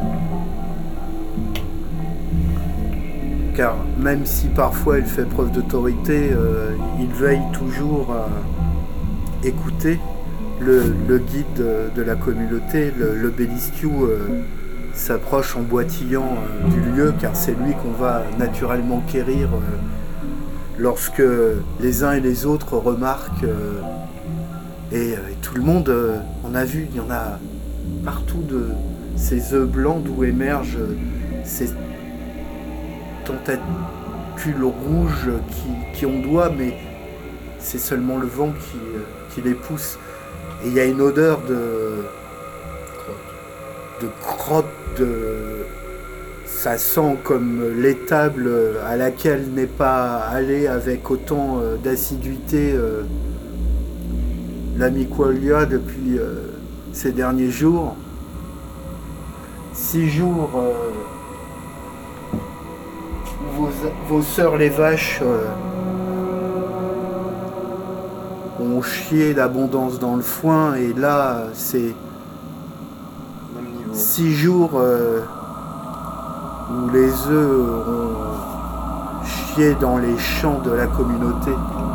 B: car même si parfois il fait preuve d'autorité, il veille toujours à écouter le guide de la communauté. Le Bellistiou s'approche en boitillant du lieu, car c'est lui qu'on va naturellement quérir lorsque les uns et les autres remarquent, et tout le monde en a vu, il y en a partout de ces œufs blancs d'où émergent ces tentacules rouges qui ondoient, mais c'est seulement le vent qui les pousse. Et il y a une odeur de crotte, ça sent comme l'étable à laquelle n'est pas allé avec autant d'assiduité l'ami Quaglia depuis ces derniers jours. 6 jours vos sœurs les vaches ont chié d'abondance dans le foin, et là c'est 6 jours où les œufs ont chié dans les champs de la communauté.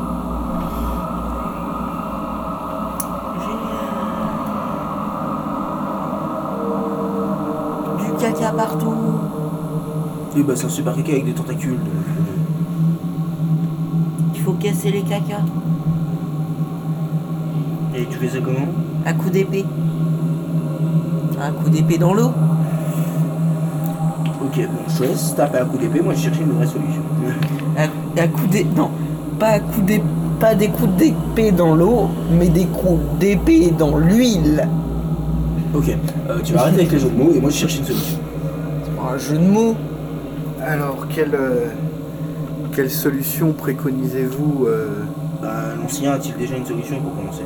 D: Du caca partout.
A: Oui, bah c'est un super caca avec des tentacules.
D: Il faut casser les cacas.
A: Et tu fais ça comment?
D: À coup d'épée. Un coup d'épée dans l'eau.
A: Ok, bon, je laisse taper à coup d'épée, moi je cherchais une vraie solution.
D: À coup d'épée. Non, pas à coup d'épée pas des coups d'épée dans l'eau, mais des coups d'épée dans l'huile.
A: Ok, tu vas arrêter avec les jeux de mots et moi je cherche une solution.
D: C'est pas un jeu de mots.
B: Alors, quelle solution préconisez-vous
C: L'ancien a-t-il déjà une solution pour commencer?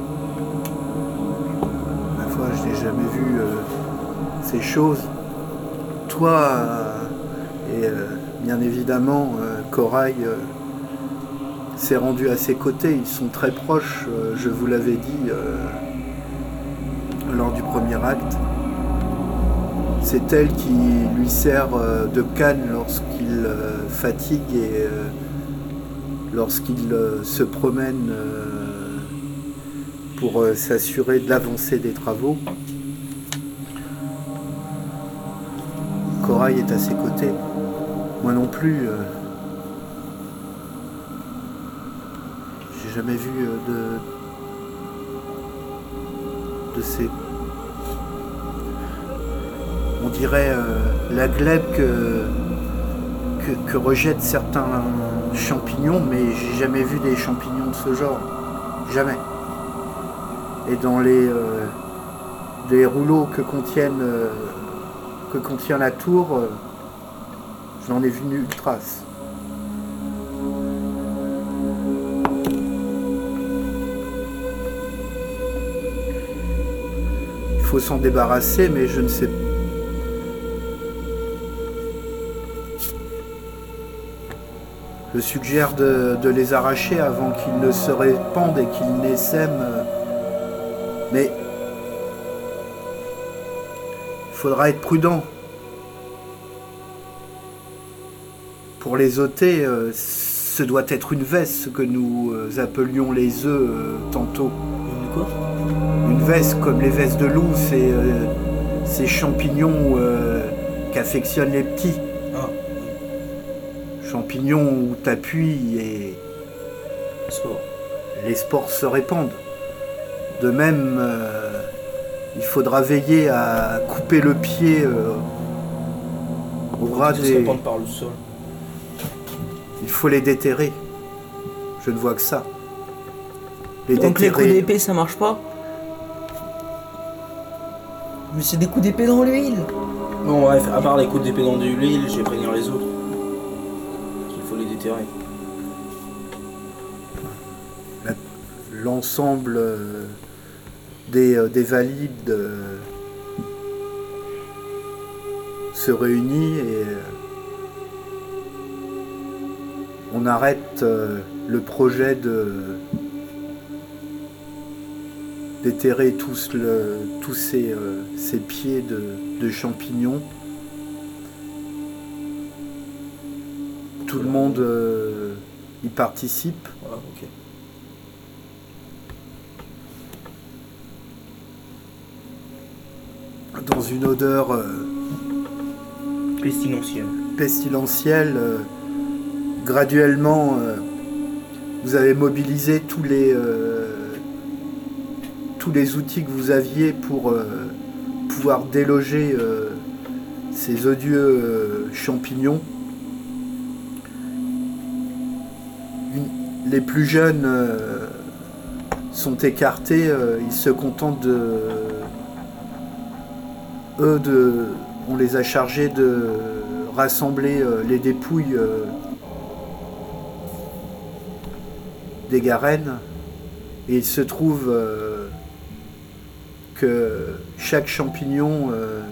B: Ma foi, je n'ai jamais vu ces choses. Toi, et bien évidemment, Corail s'est rendu à ses côtés. Ils sont très proches, je vous l'avais dit lors du premier acte. C'est elle qui lui sert de canne lorsqu'il fatigue et lorsqu'il se promène pour s'assurer de l'avancée des travaux. Corail est à ses côtés. Moi non plus. J'ai jamais vu de ces... On dirait la glèbe que rejettent certains champignons, mais j'ai jamais vu des champignons de ce genre. Jamais. Et dans les rouleaux que contient la tour, je n'en ai vu nulle trace. Il faut s'en débarrasser, mais je ne sais pas. Je suggère de les arracher avant qu'ils ne se répandent et qu'ils n'essaiment. Mais il faudra être prudent. Pour les ôter, ce doit être une veste, ce que nous appelions les œufs tantôt.
A: Une quoi?
B: Une veste, comme les vestes de loup, ces champignons qu'affectionnent les petits.
A: Ah,
B: Champignons où t'appuies et
A: sport.
B: les spores se répandent. De même, il faudra veiller à couper le pied au ras
A: Ils se
B: des...
A: répandent par le sol.
B: Il faut les déterrer. Je ne vois que ça. Les
D: Donc les coups
B: déterrer.
D: d'épée ça marche pas? Mais c'est des coups d'épée dans l'huile.
A: Bon bref, à part les coups d'épée dans de l'huile, je vais prévenir les autres. Qu'il faut les déterrer.
B: L'ensemble des valides se réunit et on arrête le projet d'éterrer tous ces pieds de champignons. Tout le monde y participe.
A: Ah, ok.
B: Dans une odeur
C: Pestilentiel.
B: graduellement, vous avez mobilisé tous les outils que vous aviez pour pouvoir déloger ces odieux champignons. Les plus jeunes sont écartés, ils se contentent on les a chargés de rassembler les dépouilles des Garennes, et il se trouve que chaque champignon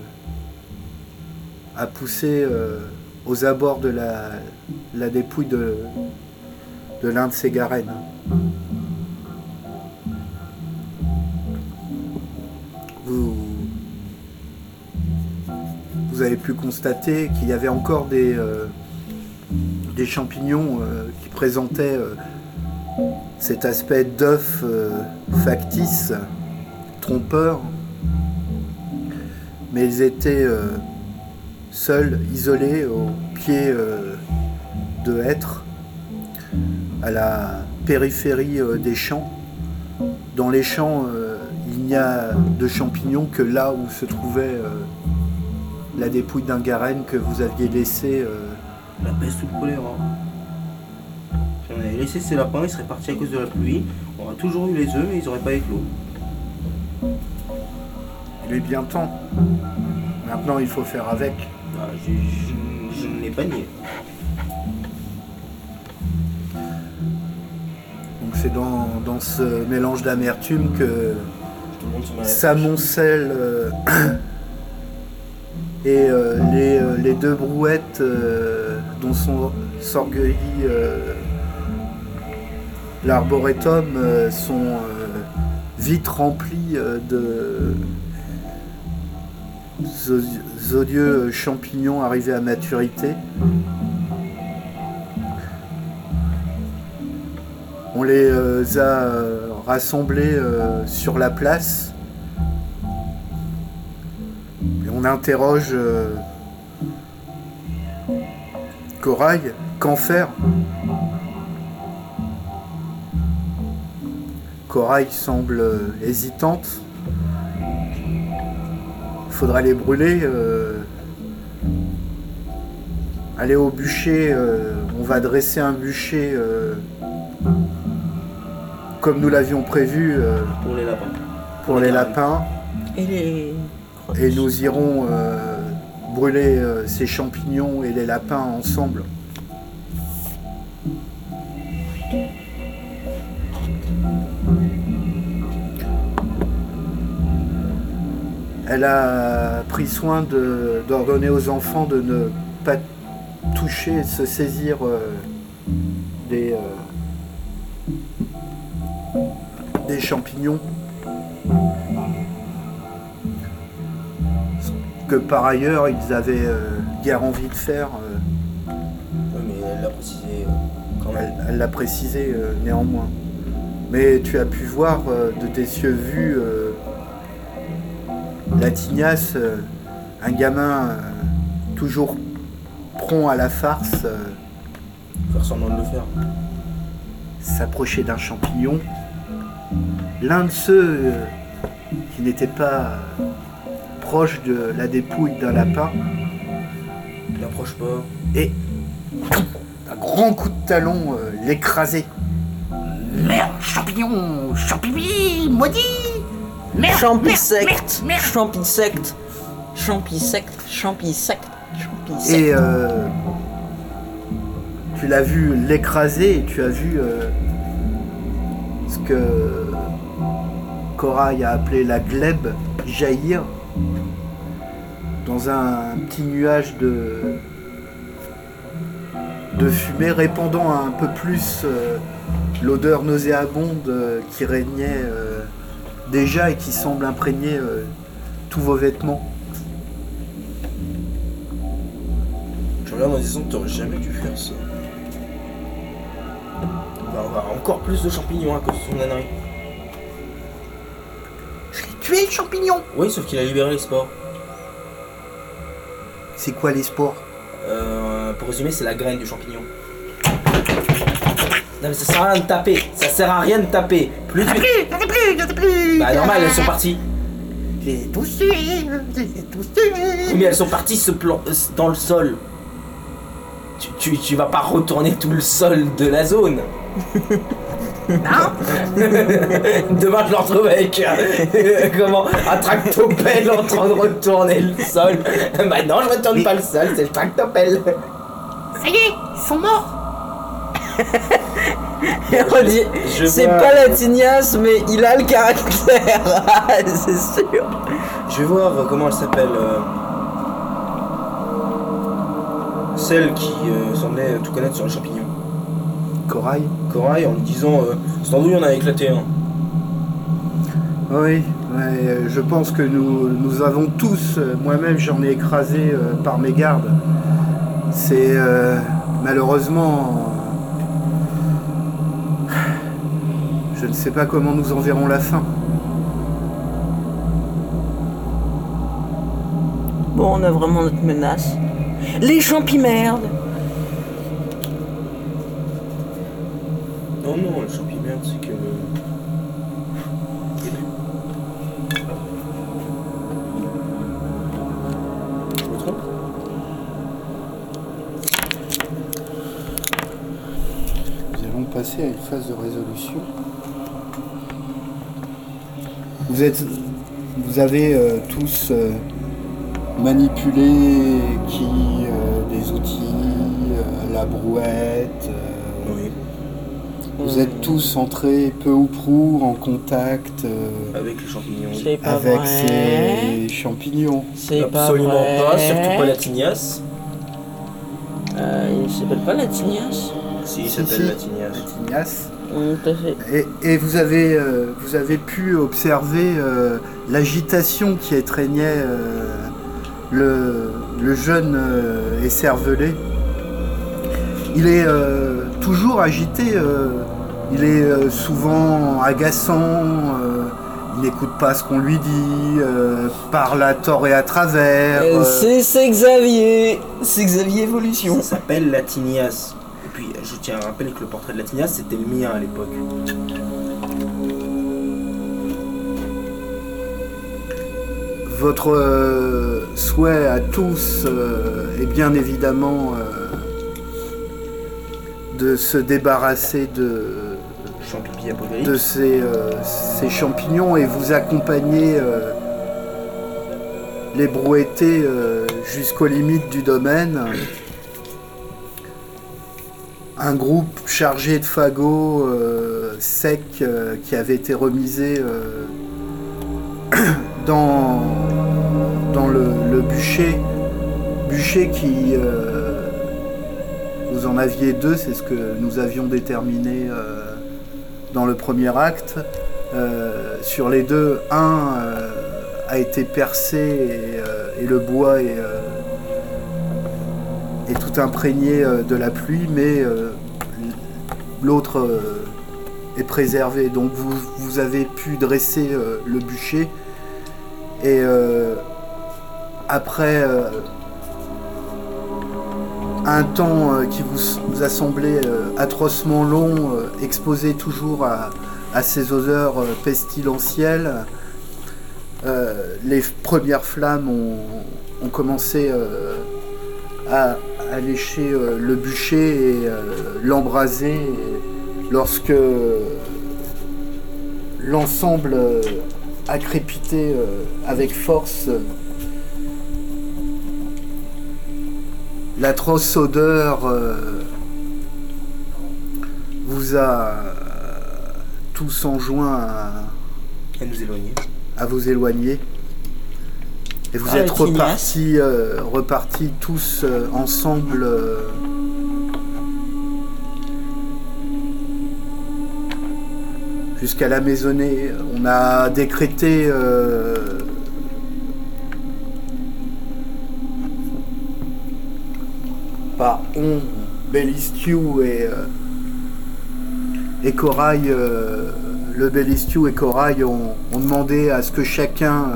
B: a poussé aux abords de la dépouille de l'un de ces Garennes. Vous avez pu constater qu'il y avait encore des champignons qui présentaient cet aspect d'œuf factice, trompeur, mais ils étaient seuls, isolés au pied de hêtres, à la périphérie des champs. Dans les champs, il n'y a de champignons que là où se trouvait la dépouille d'un Garenne que vous aviez laissé.
C: La peste ou le choléra. Si on avait laissé ces lapins, ils seraient partis à cause de la pluie. On aurait toujours eu les œufs, mais ils auraient pas éclos.
B: Il est bien temps. Maintenant, il faut faire avec.
C: Bah, je ne l'ai pas nié.
B: Donc c'est dans ce mélange d'amertume que
C: Tout le monde se met à la
B: s'amoncellent et les deux brouettes dont s'orgueillit l'arboretum sont vite remplies de odieux champignons arrivés à maturité. On les a rassemblés sur la place et on interroge Corail, qu'en faire? Corail semble hésitante. Il faudra les brûler. Aller au bûcher, on va dresser un bûcher comme nous l'avions prévu
C: pour les lapins.
B: pour les lapins.
D: Et
B: nous irons brûler ces champignons et les lapins ensemble. Elle a pris soin d'ordonner aux enfants de ne pas toucher, se saisir des champignons. Que par ailleurs ils avaient guère envie de faire.
C: Oui, mais elle l'a précisé quand même.
B: Elle l'a précisé néanmoins. Mais tu as pu voir de tes yeux vus la tignasse, un gamin toujours prompt à la farce,
C: Faire semblant de le faire.
B: s'approcher d'un champignon. L'un de ceux qui n'était pas proche de la dépouille d'un lapin
C: Il approche pas.
B: et un grand coup de talon l'écraser.
E: Merde, champignon, champipi, maudit. Merde,
D: Champisecte,
E: merde.
D: champisecte, champisecte, champisecte, champisecte.
B: Et tu l'as vu l'écraser et tu as vu ce que Corail a appelé la glèbe jaillir dans un petit nuage de fumée, répandant un peu plus l'odeur nauséabonde qui régnait déjà et qui semble imprégner tous vos vêtements.
C: Je regarde en disant que t'aurais jamais dû faire ça. On va avoir encore plus de champignons à cause de son ânerie.
E: Tuer le champignon.
C: Oui, sauf qu'il a libéré les spores.
B: C'est quoi les sports?
C: Pour résumer, c'est la graine du champignon. Non mais ça sert à rien de taper. Ça sert à rien de taper. Plus
E: J'en ai
C: vite.
E: plus, j'en ai plus.
C: Bah normal, elles sont parties.
E: J'ai tous tué, j'ai tous tué.
C: Mais elles sont parties dans le sol. Tu vas pas retourner tout le sol de la zone.
E: Non.
C: Demain je le retrouve avec comment un tractopelle en train de retourner le sol. Bah non, je retourne pas le sol, c'est le tractopelle.
E: Ça y est, ils sont morts.
D: On dit,
C: je
D: c'est
C: vois-
D: pas la tignasse, mais il a le caractère, c'est sûr.
C: Je vais voir comment elle s'appelle. Celle qui semblait tout connaître sur le champignon.
B: Corail?
C: Corail en lui disant cette andouille on a éclaté un.
B: Oui, ouais, je pense que nous avons tous, moi-même j'en ai écrasé par mégarde. C'est malheureusement... je ne sais pas comment nous en verrons la fin.
D: Bon, on a vraiment notre menace. Les champis-merdes.
C: Non, non, le champignon merde, c'est que. Je me trompe?
B: passer à une phase de résolution. Vous avez tous manipulé des outils, la brouette.
A: Oui.
B: Vous êtes tous entrés peu ou prou en contact
A: Avec les champignons.
D: C'est pas
B: avec
D: vrai.
B: ces champignons.
D: C'est pas
A: Absolument
D: vrai.
A: pas, surtout pas la tignasse.
D: Il s'appelle pas la tignasse.
A: Si, il
B: Si,
A: s'appelle
B: si.
A: la tignasse.
B: La tignasse.
D: Tout à fait.
B: Et vous avez pu observer l'agitation qui étreignait le jeune écervelé. Il est toujours agité, il est souvent agaçant, il n'écoute pas ce qu'on lui dit, parle à tort et à travers.
D: C'est Xavier. C'est Xavier Evolution.
A: Ça s'appelle la tignasse. Et puis, je tiens à rappeler que le portrait de la tignasse, c'était le mien à l'époque.
B: Votre souhait à tous est bien évidemment de se débarrasser
A: Champipi
B: de
A: apocalypse.
B: ces champignons et vous accompagner les brouettés jusqu'aux limites du domaine. Un groupe chargé de fagots secs qui avait été remisé dans le bûcher qui vous en aviez deux, c'est ce que nous avions déterminé dans le premier acte. Sur les deux, un a été percé et le bois est tout imprégné de la pluie, mais l'autre est préservé. Donc vous avez pu dresser le bûcher et après un temps qui vous a semblé atrocement long, exposé toujours à ces odeurs pestilentielles, les premières flammes ont commencé à lécher le bûcher et l'embraser. Lorsque l'ensemble a crépité avec force, l'atroce odeur vous a tous enjoint
A: À nous éloigner.
B: à vous éloigner. Et vous
D: Ah,
B: êtes
D: la tignasse.
B: repartis tous ensemble jusqu'à la maisonnée. On a décrété par Bellistiou et Corail, le Bellistiou et Corail ont demandé à ce que chacun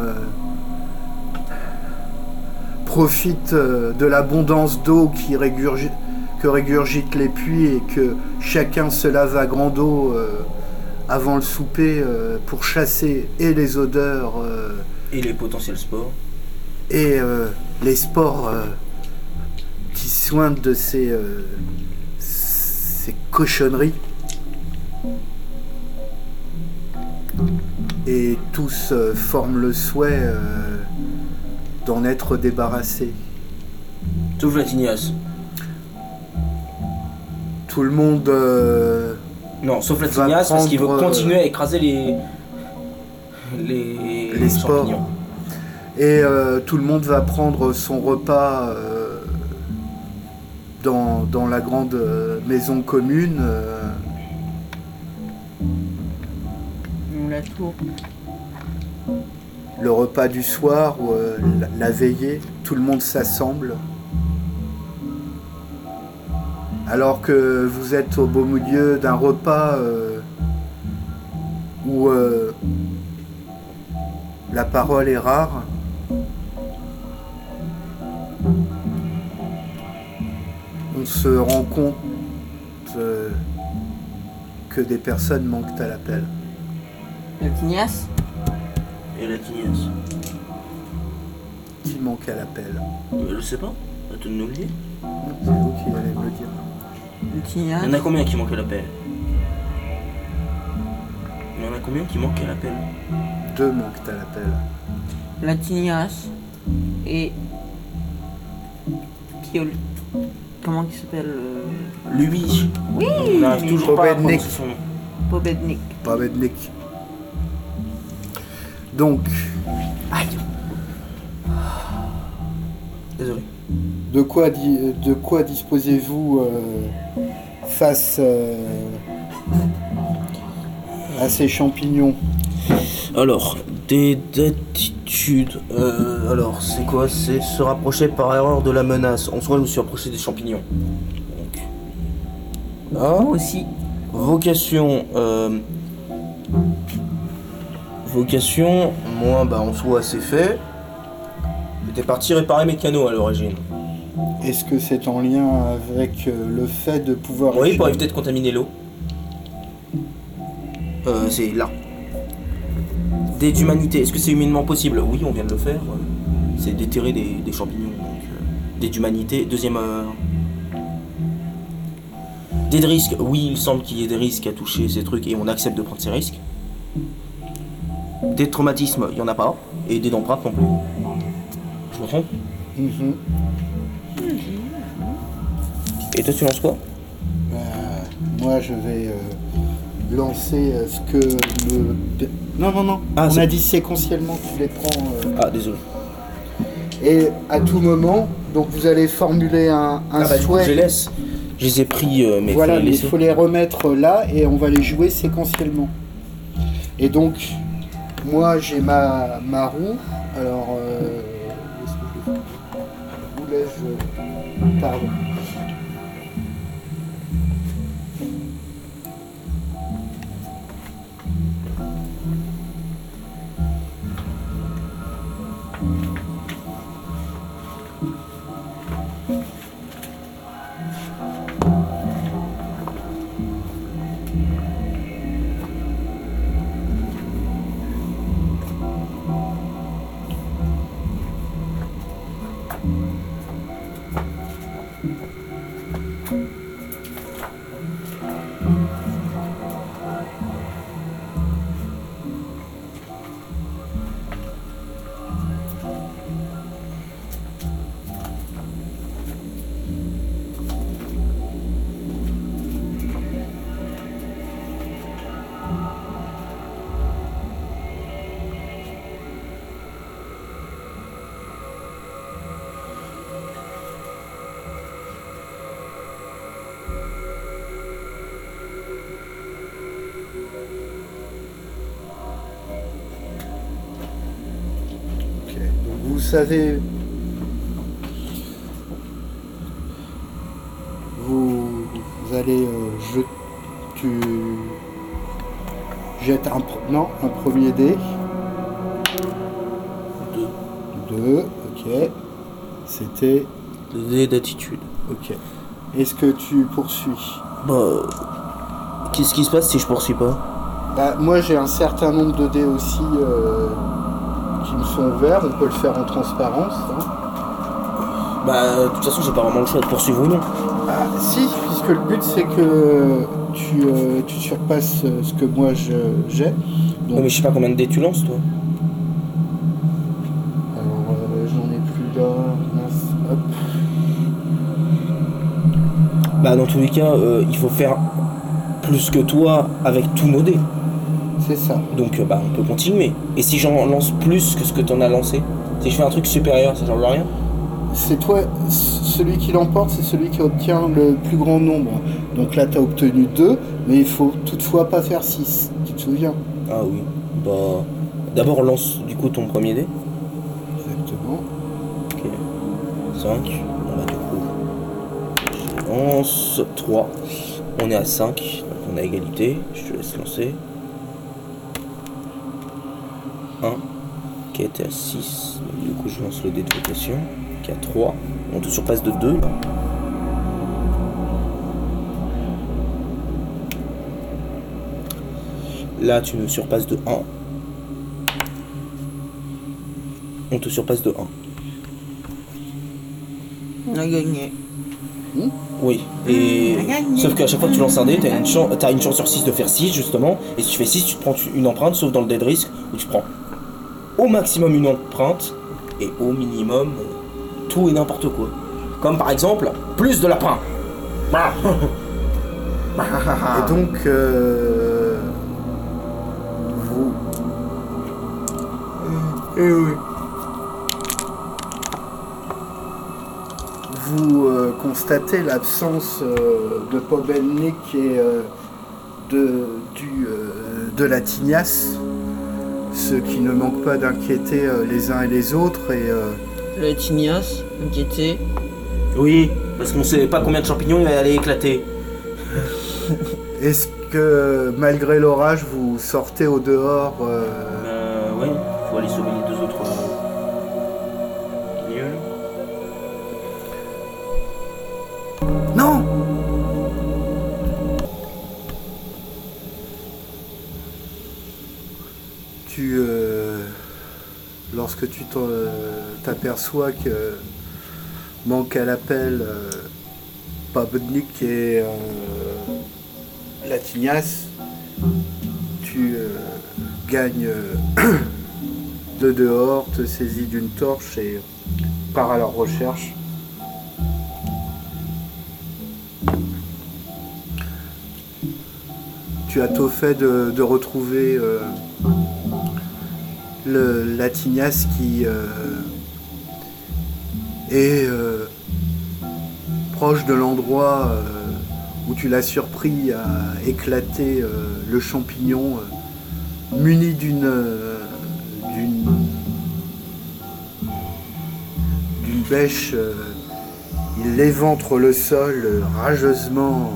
B: profite de l'abondance d'eau que régurgitent les puits et que chacun se lave à grande eau avant le souper pour chasser et les odeurs
A: Et les potentiels sports.
B: et les spores qui sointent de ces cochonneries. Et tous forment le souhait d'en être débarrassés.
A: Sauf la tignasse.
B: Tout le monde
A: Non, sauf la
B: Va
A: tignasse parce qu'il veut
B: prendre,
A: continuer à écraser
B: les spores.
A: champignons.
B: Et tout le monde va prendre son repas dans la grande maison commune.
D: La tour.
B: Le repas du soir, ou la veillée, tout le monde s'assemble. Alors que vous êtes au beau milieu d'un repas où la parole est rare, on se rend compte que des personnes manquent à l'appel.
D: La tignasse.
A: Et la tignasse.
B: Qui manque à l'appel?
A: Je sais pas. À toi de nous le dire.
B: C'est vous qui allez me le dire.
D: La
A: Il
D: tignasse.
A: y en a combien qui manquent à l'appel?
C: a combien qui manquent à l'appel?
B: 2 manquent à l'appel.
D: La Tignasse et Piol. Comment il s'appelle
C: Lui.
D: Oui,
C: On n'arrive
D: mais
C: toujours pas à
B: Pobednik.
C: prononcer son nom.
D: Pobednik.
B: Pobednik. Donc,
C: Aïe. Désolé.
B: de quoi disposez-vous face à ces champignons?
C: Alors, des attitudes. Alors, c'est quoi? C'est se rapprocher par erreur de la menace. En soi, je me suis approché des champignons. Donc. Ah,
D: Aussi.
C: vocation. Vocation, moi, bah, en soi, c'est fait. J'étais parti réparer mes canaux à l'origine.
B: Est-ce que c'est en lien avec le fait de pouvoir...
C: Oui, pour éviter de contaminer l'eau. C'est là. Dé d'humanité, est-ce que c'est humainement possible? Oui, on vient de le faire. C'est déterrer des champignons. Donc, dé d'humanité, deuxième. Dé de risque, oui, il semble qu'il y ait des risques à toucher ces trucs et on accepte de prendre ces risques. Dé de traumatisme, il n'y en a pas. Et dé d'empreinte non plus. Je me trompe?
B: Mhm.
C: Et toi, tu lances quoi?
B: Moi, je vais lancer ce que le... Non.
C: Ah,
B: on
C: c'est-
B: a dit séquentiellement, tu les prends...
C: Ah, désolé.
B: Et à tout moment, donc vous allez formuler un
C: Ah, bah, du coup,
B: souhait.
C: je les laisse. Je les ai pris, mais
B: Voilà,
C: faut les
B: mais il
C: laisser.
B: faut les remettre là et on va les jouer séquentiellement. Et donc, moi j'ai ma roue. Alors, où est-ce que je l'ai fait? Où l'ai-je? Pardon. Ok, donc vous savez, vous allez tu jettes un premier dé. Deux, ok. C'était,
C: Deux dés d'attitude.
B: ok. Est-ce que tu poursuis?
C: Bah. Qu'est-ce qui se passe si je poursuis pas?
B: Bah, moi j'ai un certain nombre de dés aussi qui me sont ouverts, on peut le faire en transparence. Hein.
C: Bah, de toute façon, j'ai pas vraiment le choix de poursuivre ou non.
B: Ah, si, puisque le but c'est que tu surpasses ce que moi j'ai. Donc,
C: Ouais, mais je sais pas combien de dés tu lances, toi.
B: alors j'en ai plus d'un. Mince, hop.
C: Bah, dans tous les cas, il faut faire plus que toi avec tous nos dés.
B: C'est ça.
C: Donc, bah, on peut continuer. Et si j'en lance plus que ce que t'en as lancé, si je fais un truc supérieur, ça change rien?
B: C'est toi, celui qui l'emporte, c'est celui qui obtient le plus grand nombre. Donc là, tu as obtenu 2, mais il faut toutefois pas faire 6. Tu te souviens?
C: Ah oui. Bah. D'abord, lance du coup ton premier dé.
B: Exactement.
C: Ok. 5. Bon, bah, du coup. Je lance 3. On est à 5. Donc, on a égalité. Je te laisse lancer. 1. Qui était à 6. Donc, du coup, je lance le dé de vocation. Qui est à 3. On te surpasse de 2 là. Là, tu me surpasses de 1. On te surpasse de 1.
D: On a gagné.
A: Oui. Et sauf qu'à chaque fois que tu lances un dé, t'as une chance sur 6 de faire 6 justement. Et si tu fais 6, tu te prends une empreinte, sauf dans le dead risk, où tu prends au maximum une empreinte et au minimum tout et n'importe quoi. Comme par exemple, plus de lapin.
B: Et donc, vous... Vous constatez l'absence de Pobelnik et de la tignasse, ce qui ne manque pas d'inquiéter les uns et les autres. Et
D: La tignasse, inquiété.
A: Oui, parce qu'on sait pas combien de champignons il va aller éclater.
B: est-ce que malgré l'orage, vous sortez au dehors
A: Ouais, faut aller sauver les 2 autres guignols.
B: Non! Lorsque tu t'aperçois que manque à l'appel Pobelnik et la tignasse, tu gagnes de dehors, te saisis d'une torche et pars à leur recherche. Tu as tôt fait de retrouver la tignasse qui est proche de l'endroit où tu l'as surpris à éclater le champignon, muni d'une bêche. Il éventre le sol rageusement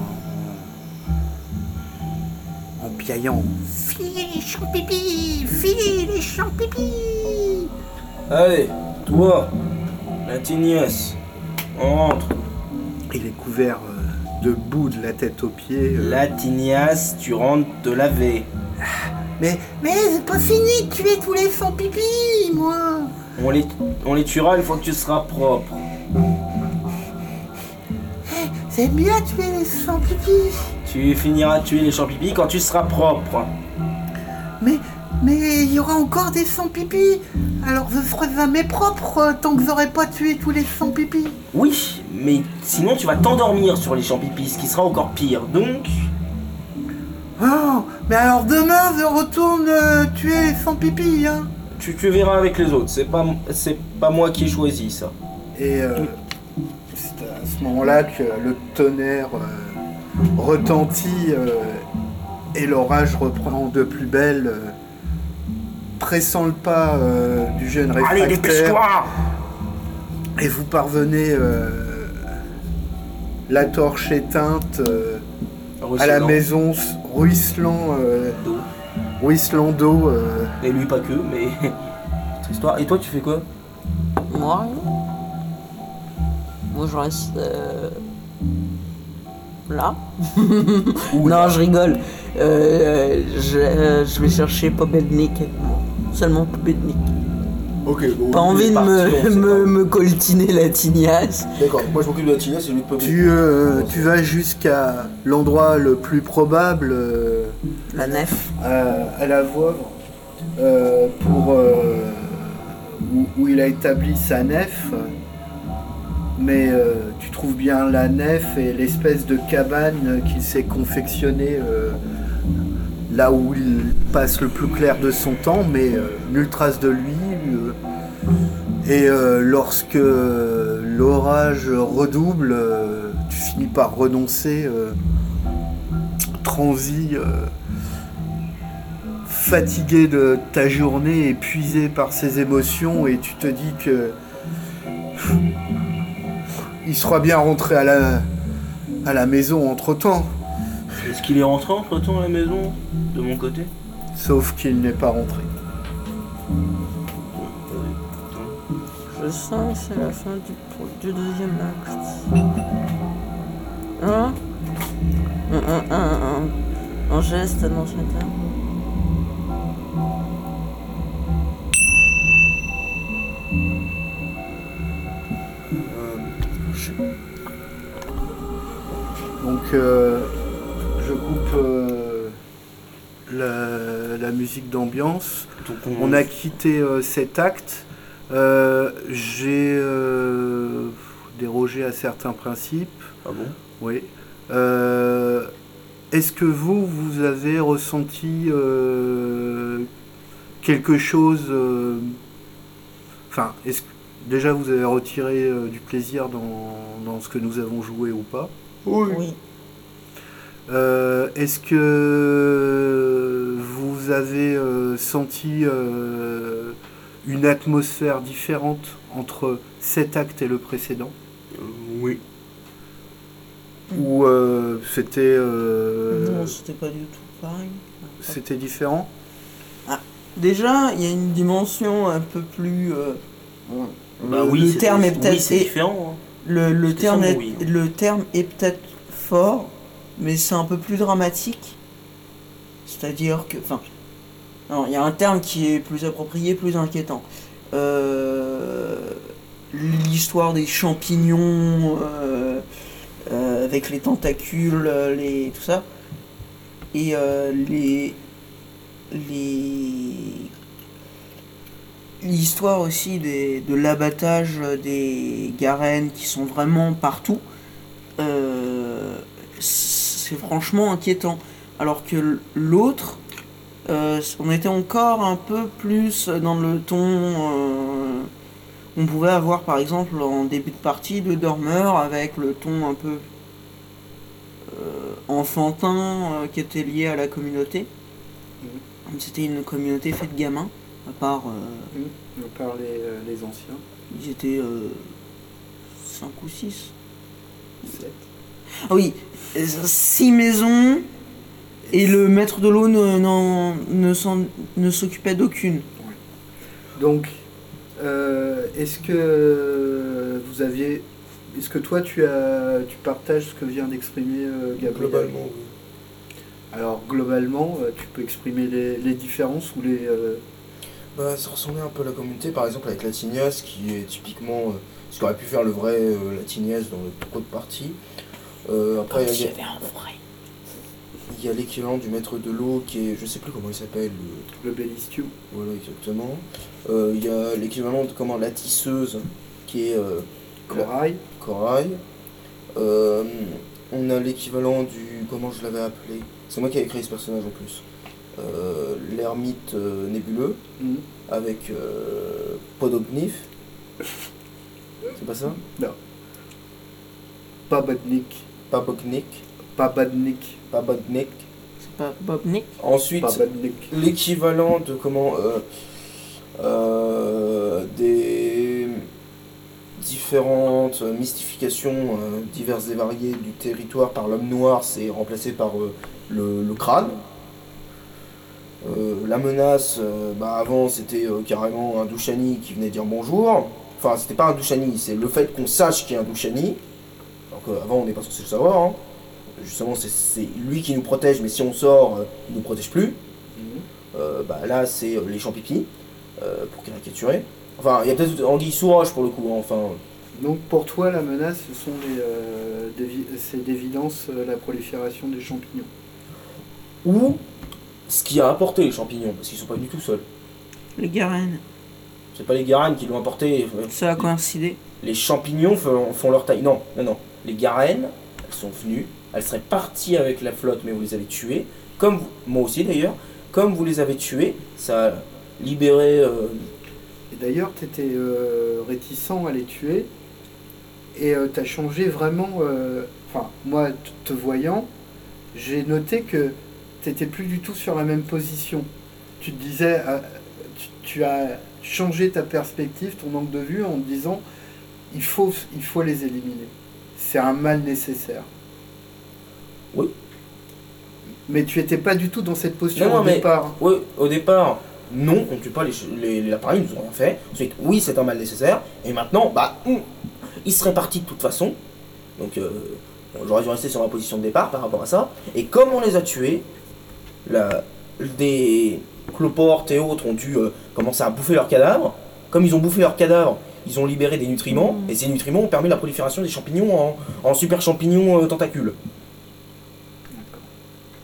B: en piaillant.
E: Filez les champipi, filez les champipi.
A: Allez, toi, la tignasse, on rentre.
B: Il est couvert de boue de la tête aux pieds.
A: La tignasse, tu rentres te laver.
E: Mais c'est pas fini de tuer tous les sans-pipi, moi.
A: On les tuera une fois que tu seras propre.
E: C'est bien de tuer les sans-pipi.
A: Tu finiras de tuer les champignons quand tu seras propre.
E: Mais il y aura encore des sans-pipi. Alors je serai jamais propre tant que j'aurai pas tué tous les sans-pipi.
A: Oui, mais sinon tu vas t'endormir sur les champignons, ce qui sera encore pire. Donc,
E: Oh, mais alors demain je retourne tuer les sans-pipi, hein.
A: tu verras avec les autres. C'est pas moi qui ai choisi ça.
B: Et c'est à ce moment-là que le tonnerre retentit et l'orage reprend de plus belle, pressant le pas du jeune
A: Allez,
B: réfractaire.
A: dépêche-toi!
B: Et vous parvenez, la torche éteinte, à la maison, ruisselant d'eau.
A: Et lui pas que, mais... Autre histoire. Et toi tu fais quoi?
D: Moi, je reste là. Non, je rigole. Je vais chercher Pobelnik. Seulement Pobelnik.
A: Ok, bon,
D: Pas envie de me coltiner la tignasse.
A: D'accord, moi je m'occupe de la tignasse et lui de Pobelnik.
B: Tu vas jusqu'à l'endroit le plus probable,
D: La nef.
B: à la Voivre, où il a établi sa nef. Mais tu trouves bien la nef et l'espèce de cabane qu'il s'est confectionnée là où il passe le plus clair de son temps, mais nulle trace de lui. Et lorsque l'orage redouble, tu finis par renoncer, transi, fatigué de ta journée, épuisé par ses émotions, et tu te dis que il sera bien rentré à la maison entre-temps.
A: Est-ce qu'il est rentré entre-temps à la maison, de mon côté?
B: Sauf qu'il n'est pas rentré.
D: Je sens que c'est la fin du deuxième acte. Hein? Un geste dans cet état.
B: Donc je coupe la musique d'ambiance.
C: Donc
B: On a quitté cet acte. J'ai dérogé à certains principes.
C: Ah bon?
B: Oui. Est-ce que vous avez ressenti quelque chose Enfin, déjà vous avez retiré du plaisir dans ce que nous avons joué ou pas?
D: Oui.
B: Est-ce que vous avez senti une atmosphère différente entre cet acte et le précédent?
C: Oui.
B: Ou c'était
D: Non, c'était pas du tout pareil.
B: c'était différent?
D: Déjà, il y a une dimension un peu plus.
C: Bah oui,
D: le terme est peut-être.
C: c'est différent. Hein.
D: Le
C: C'était
D: terme
C: sans
D: est,
C: bruit, hein.
D: le terme est peut-être fort, mais c'est un peu plus dramatique. C'est-à-dire que. Enfin. Non, il y a un terme qui est plus approprié, plus inquiétant. L'histoire des champignons avec les tentacules, tout ça. Et l'histoire aussi de l'abattage des garènes qui sont vraiment partout, c'est franchement inquiétant. Alors que l'autre, on était encore un peu plus dans le ton qu'on pouvait avoir par exemple en début de partie de Dormeur, avec le ton un peu enfantin qui était lié à la communauté. C'était une communauté faite de gamins, à part
B: Par les anciens.
D: ils étaient 5 ou 6.
B: 7.
D: Ah oui, 6 maisons et le maître de l'eau ne s'occupait d'aucune.
B: Donc, est-ce que toi tu partages ce que vient d'exprimer Gabriel?
C: Globalement, oui.
B: Alors globalement, tu peux exprimer les différences ou les...
C: Bah, ça ressemblait un peu à la communauté, par exemple avec la Tignasse, qui est typiquement ce qu'aurait pu faire le vrai la Tignasse dans le trop de partie. Après, il y a l'équivalent du maître de l'eau qui est, je sais plus comment il s'appelle.
B: Le Bellistiou.
C: Voilà, exactement. Il y a l'équivalent de la tisseuse qui est Corail. On a l'équivalent du, comment je l'avais appelé, c'est moi qui ai créé ce personnage en plus. L'ermite nébuleux avec Podognif. C'est pas ça?
B: Non. Pabadnik.
D: C'est pas Bobnik.
C: Ensuite,
B: Pabadnik.
C: l'équivalent de des différentes mystifications diverses et variées du territoire par l'homme noir, c'est remplacé par le crâne. La menace, avant c'était carrément un Douchani qui venait dire bonjour. Enfin, c'était pas un Douchani, c'est le fait qu'on sache qu'il y a un Douchani. Alors qu'avant on n'est pas censé le savoir. Hein. Justement, c'est lui qui nous protège, mais si on sort, il nous protège plus. Là, c'est les champs-pipi, pour caricaturer. Enfin, il y a peut-être Anguille sous roche pour le coup. Hein, enfin.
B: Donc pour toi, la menace, ce sont c'est d'évidence la prolifération des champignons.
C: Ou ce qui a apporté les champignons, parce qu'ils sont pas du tout seuls.
D: Les garènes.
C: C'est pas les garènes qui l'ont apporté.
D: Ça a coïncidé.
C: Les champignons font leur taille. Non. Les garènes, elles sont venues, elles seraient parties avec la flotte, mais vous les avez tuées. Comme moi aussi d'ailleurs. Comme vous les avez tuées, ça a libéré...
B: Et d'ailleurs, tu étais réticent à les tuer. Et tu as changé vraiment... Enfin, moi, te voyant, j'ai noté que tu n'étais plus du tout sur la même position. Tu te disais... tu as changé ta perspective, ton angle de vue, en te disant il faut les éliminer. C'est un mal nécessaire.
C: Oui.
B: Mais tu n'étais pas du tout dans cette posture au départ.
C: Oui, au départ, non, on ne tue pas l'appareil, ils nous ont rien fait. Ensuite, oui, c'est un mal nécessaire. Et maintenant, il serait parti de toute façon. Donc, j'aurais dû rester sur ma position de départ par rapport à ça. Et comme on les a tués, des cloportes et autres ont dû commencer à bouffer leurs cadavres. Comme ils ont bouffé leurs cadavres, ils ont libéré des nutriments. Et ces nutriments ont permis la prolifération des champignons en super champignons tentacules.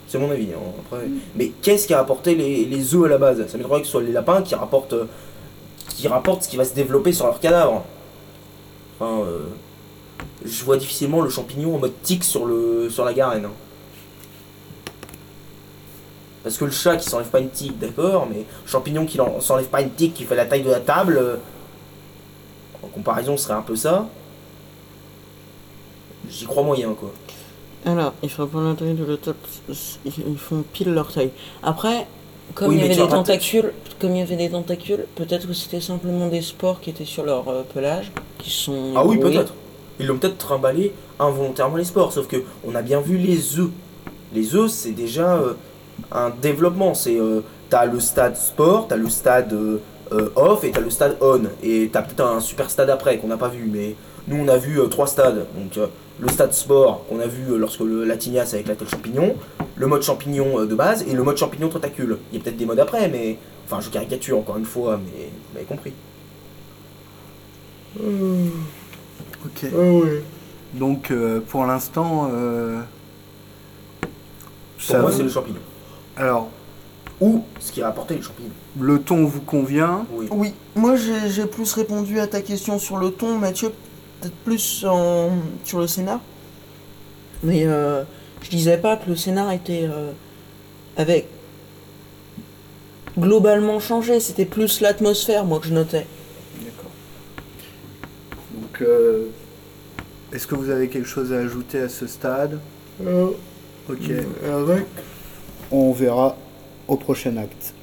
A: C'est mon avis. Hein, après. Mais qu'est-ce qui a apporté les œufs à la base? Ça m'étonnerait que ce soit les lapins qui rapportent ce qui va se développer sur leur cadavre. Enfin, je vois difficilement le champignon en mode tic sur la garenne. Hein. Parce que le chat qui s'enlève pas une tique, d'accord, mais le champignon qui s'enlève pas une tique qui fait la taille de la table, en comparaison, ce serait un peu ça. J'y crois moyen, quoi.
D: Alors, ils font pas la taille de la table, ils font pile leur taille. Après, comme
A: Oui,
D: il y
A: mais
D: avait
A: tu
D: des
A: vas pas
D: tentacules, peut-être que c'était simplement des spores qui étaient sur leur pelage, qui sont
A: Ah oui,
D: ébrouillés.
A: peut-être. Ils l'ont peut-être trimballé involontairement les spores, sauf que on a bien vu les œufs. Les œufs, c'est déjà un développement. T'as le stade sport, t'as le stade off et t'as le stade on. Et t'as peut-être un super stade après qu'on n'a pas vu, mais nous on a vu 3 stades. Donc le stade sport qu'on a vu lorsque la tignasse avec la tête champignon, le mode champignon de base et le mode champignon tentacule. Il y a peut-être des modes après, mais enfin je caricature encore une fois, mais vous m'avez compris.
B: Ok. Donc pour l'instant,
A: Pour moi c'est le champignon.
B: Alors,
A: Ou ce qui a apporté le champignon.
B: le ton vous convient?
A: Oui.
D: Oui, moi j'ai plus répondu à ta question sur le ton, Mathieu, peut-être plus sur le scénar. Mais je disais pas que le scénar avait globalement changé, c'était plus l'atmosphère, moi, que je notais.
B: D'accord. Donc, est-ce que vous avez quelque chose à ajouter à ce stade? Ok.
E: Avec
B: On verra au prochain acte.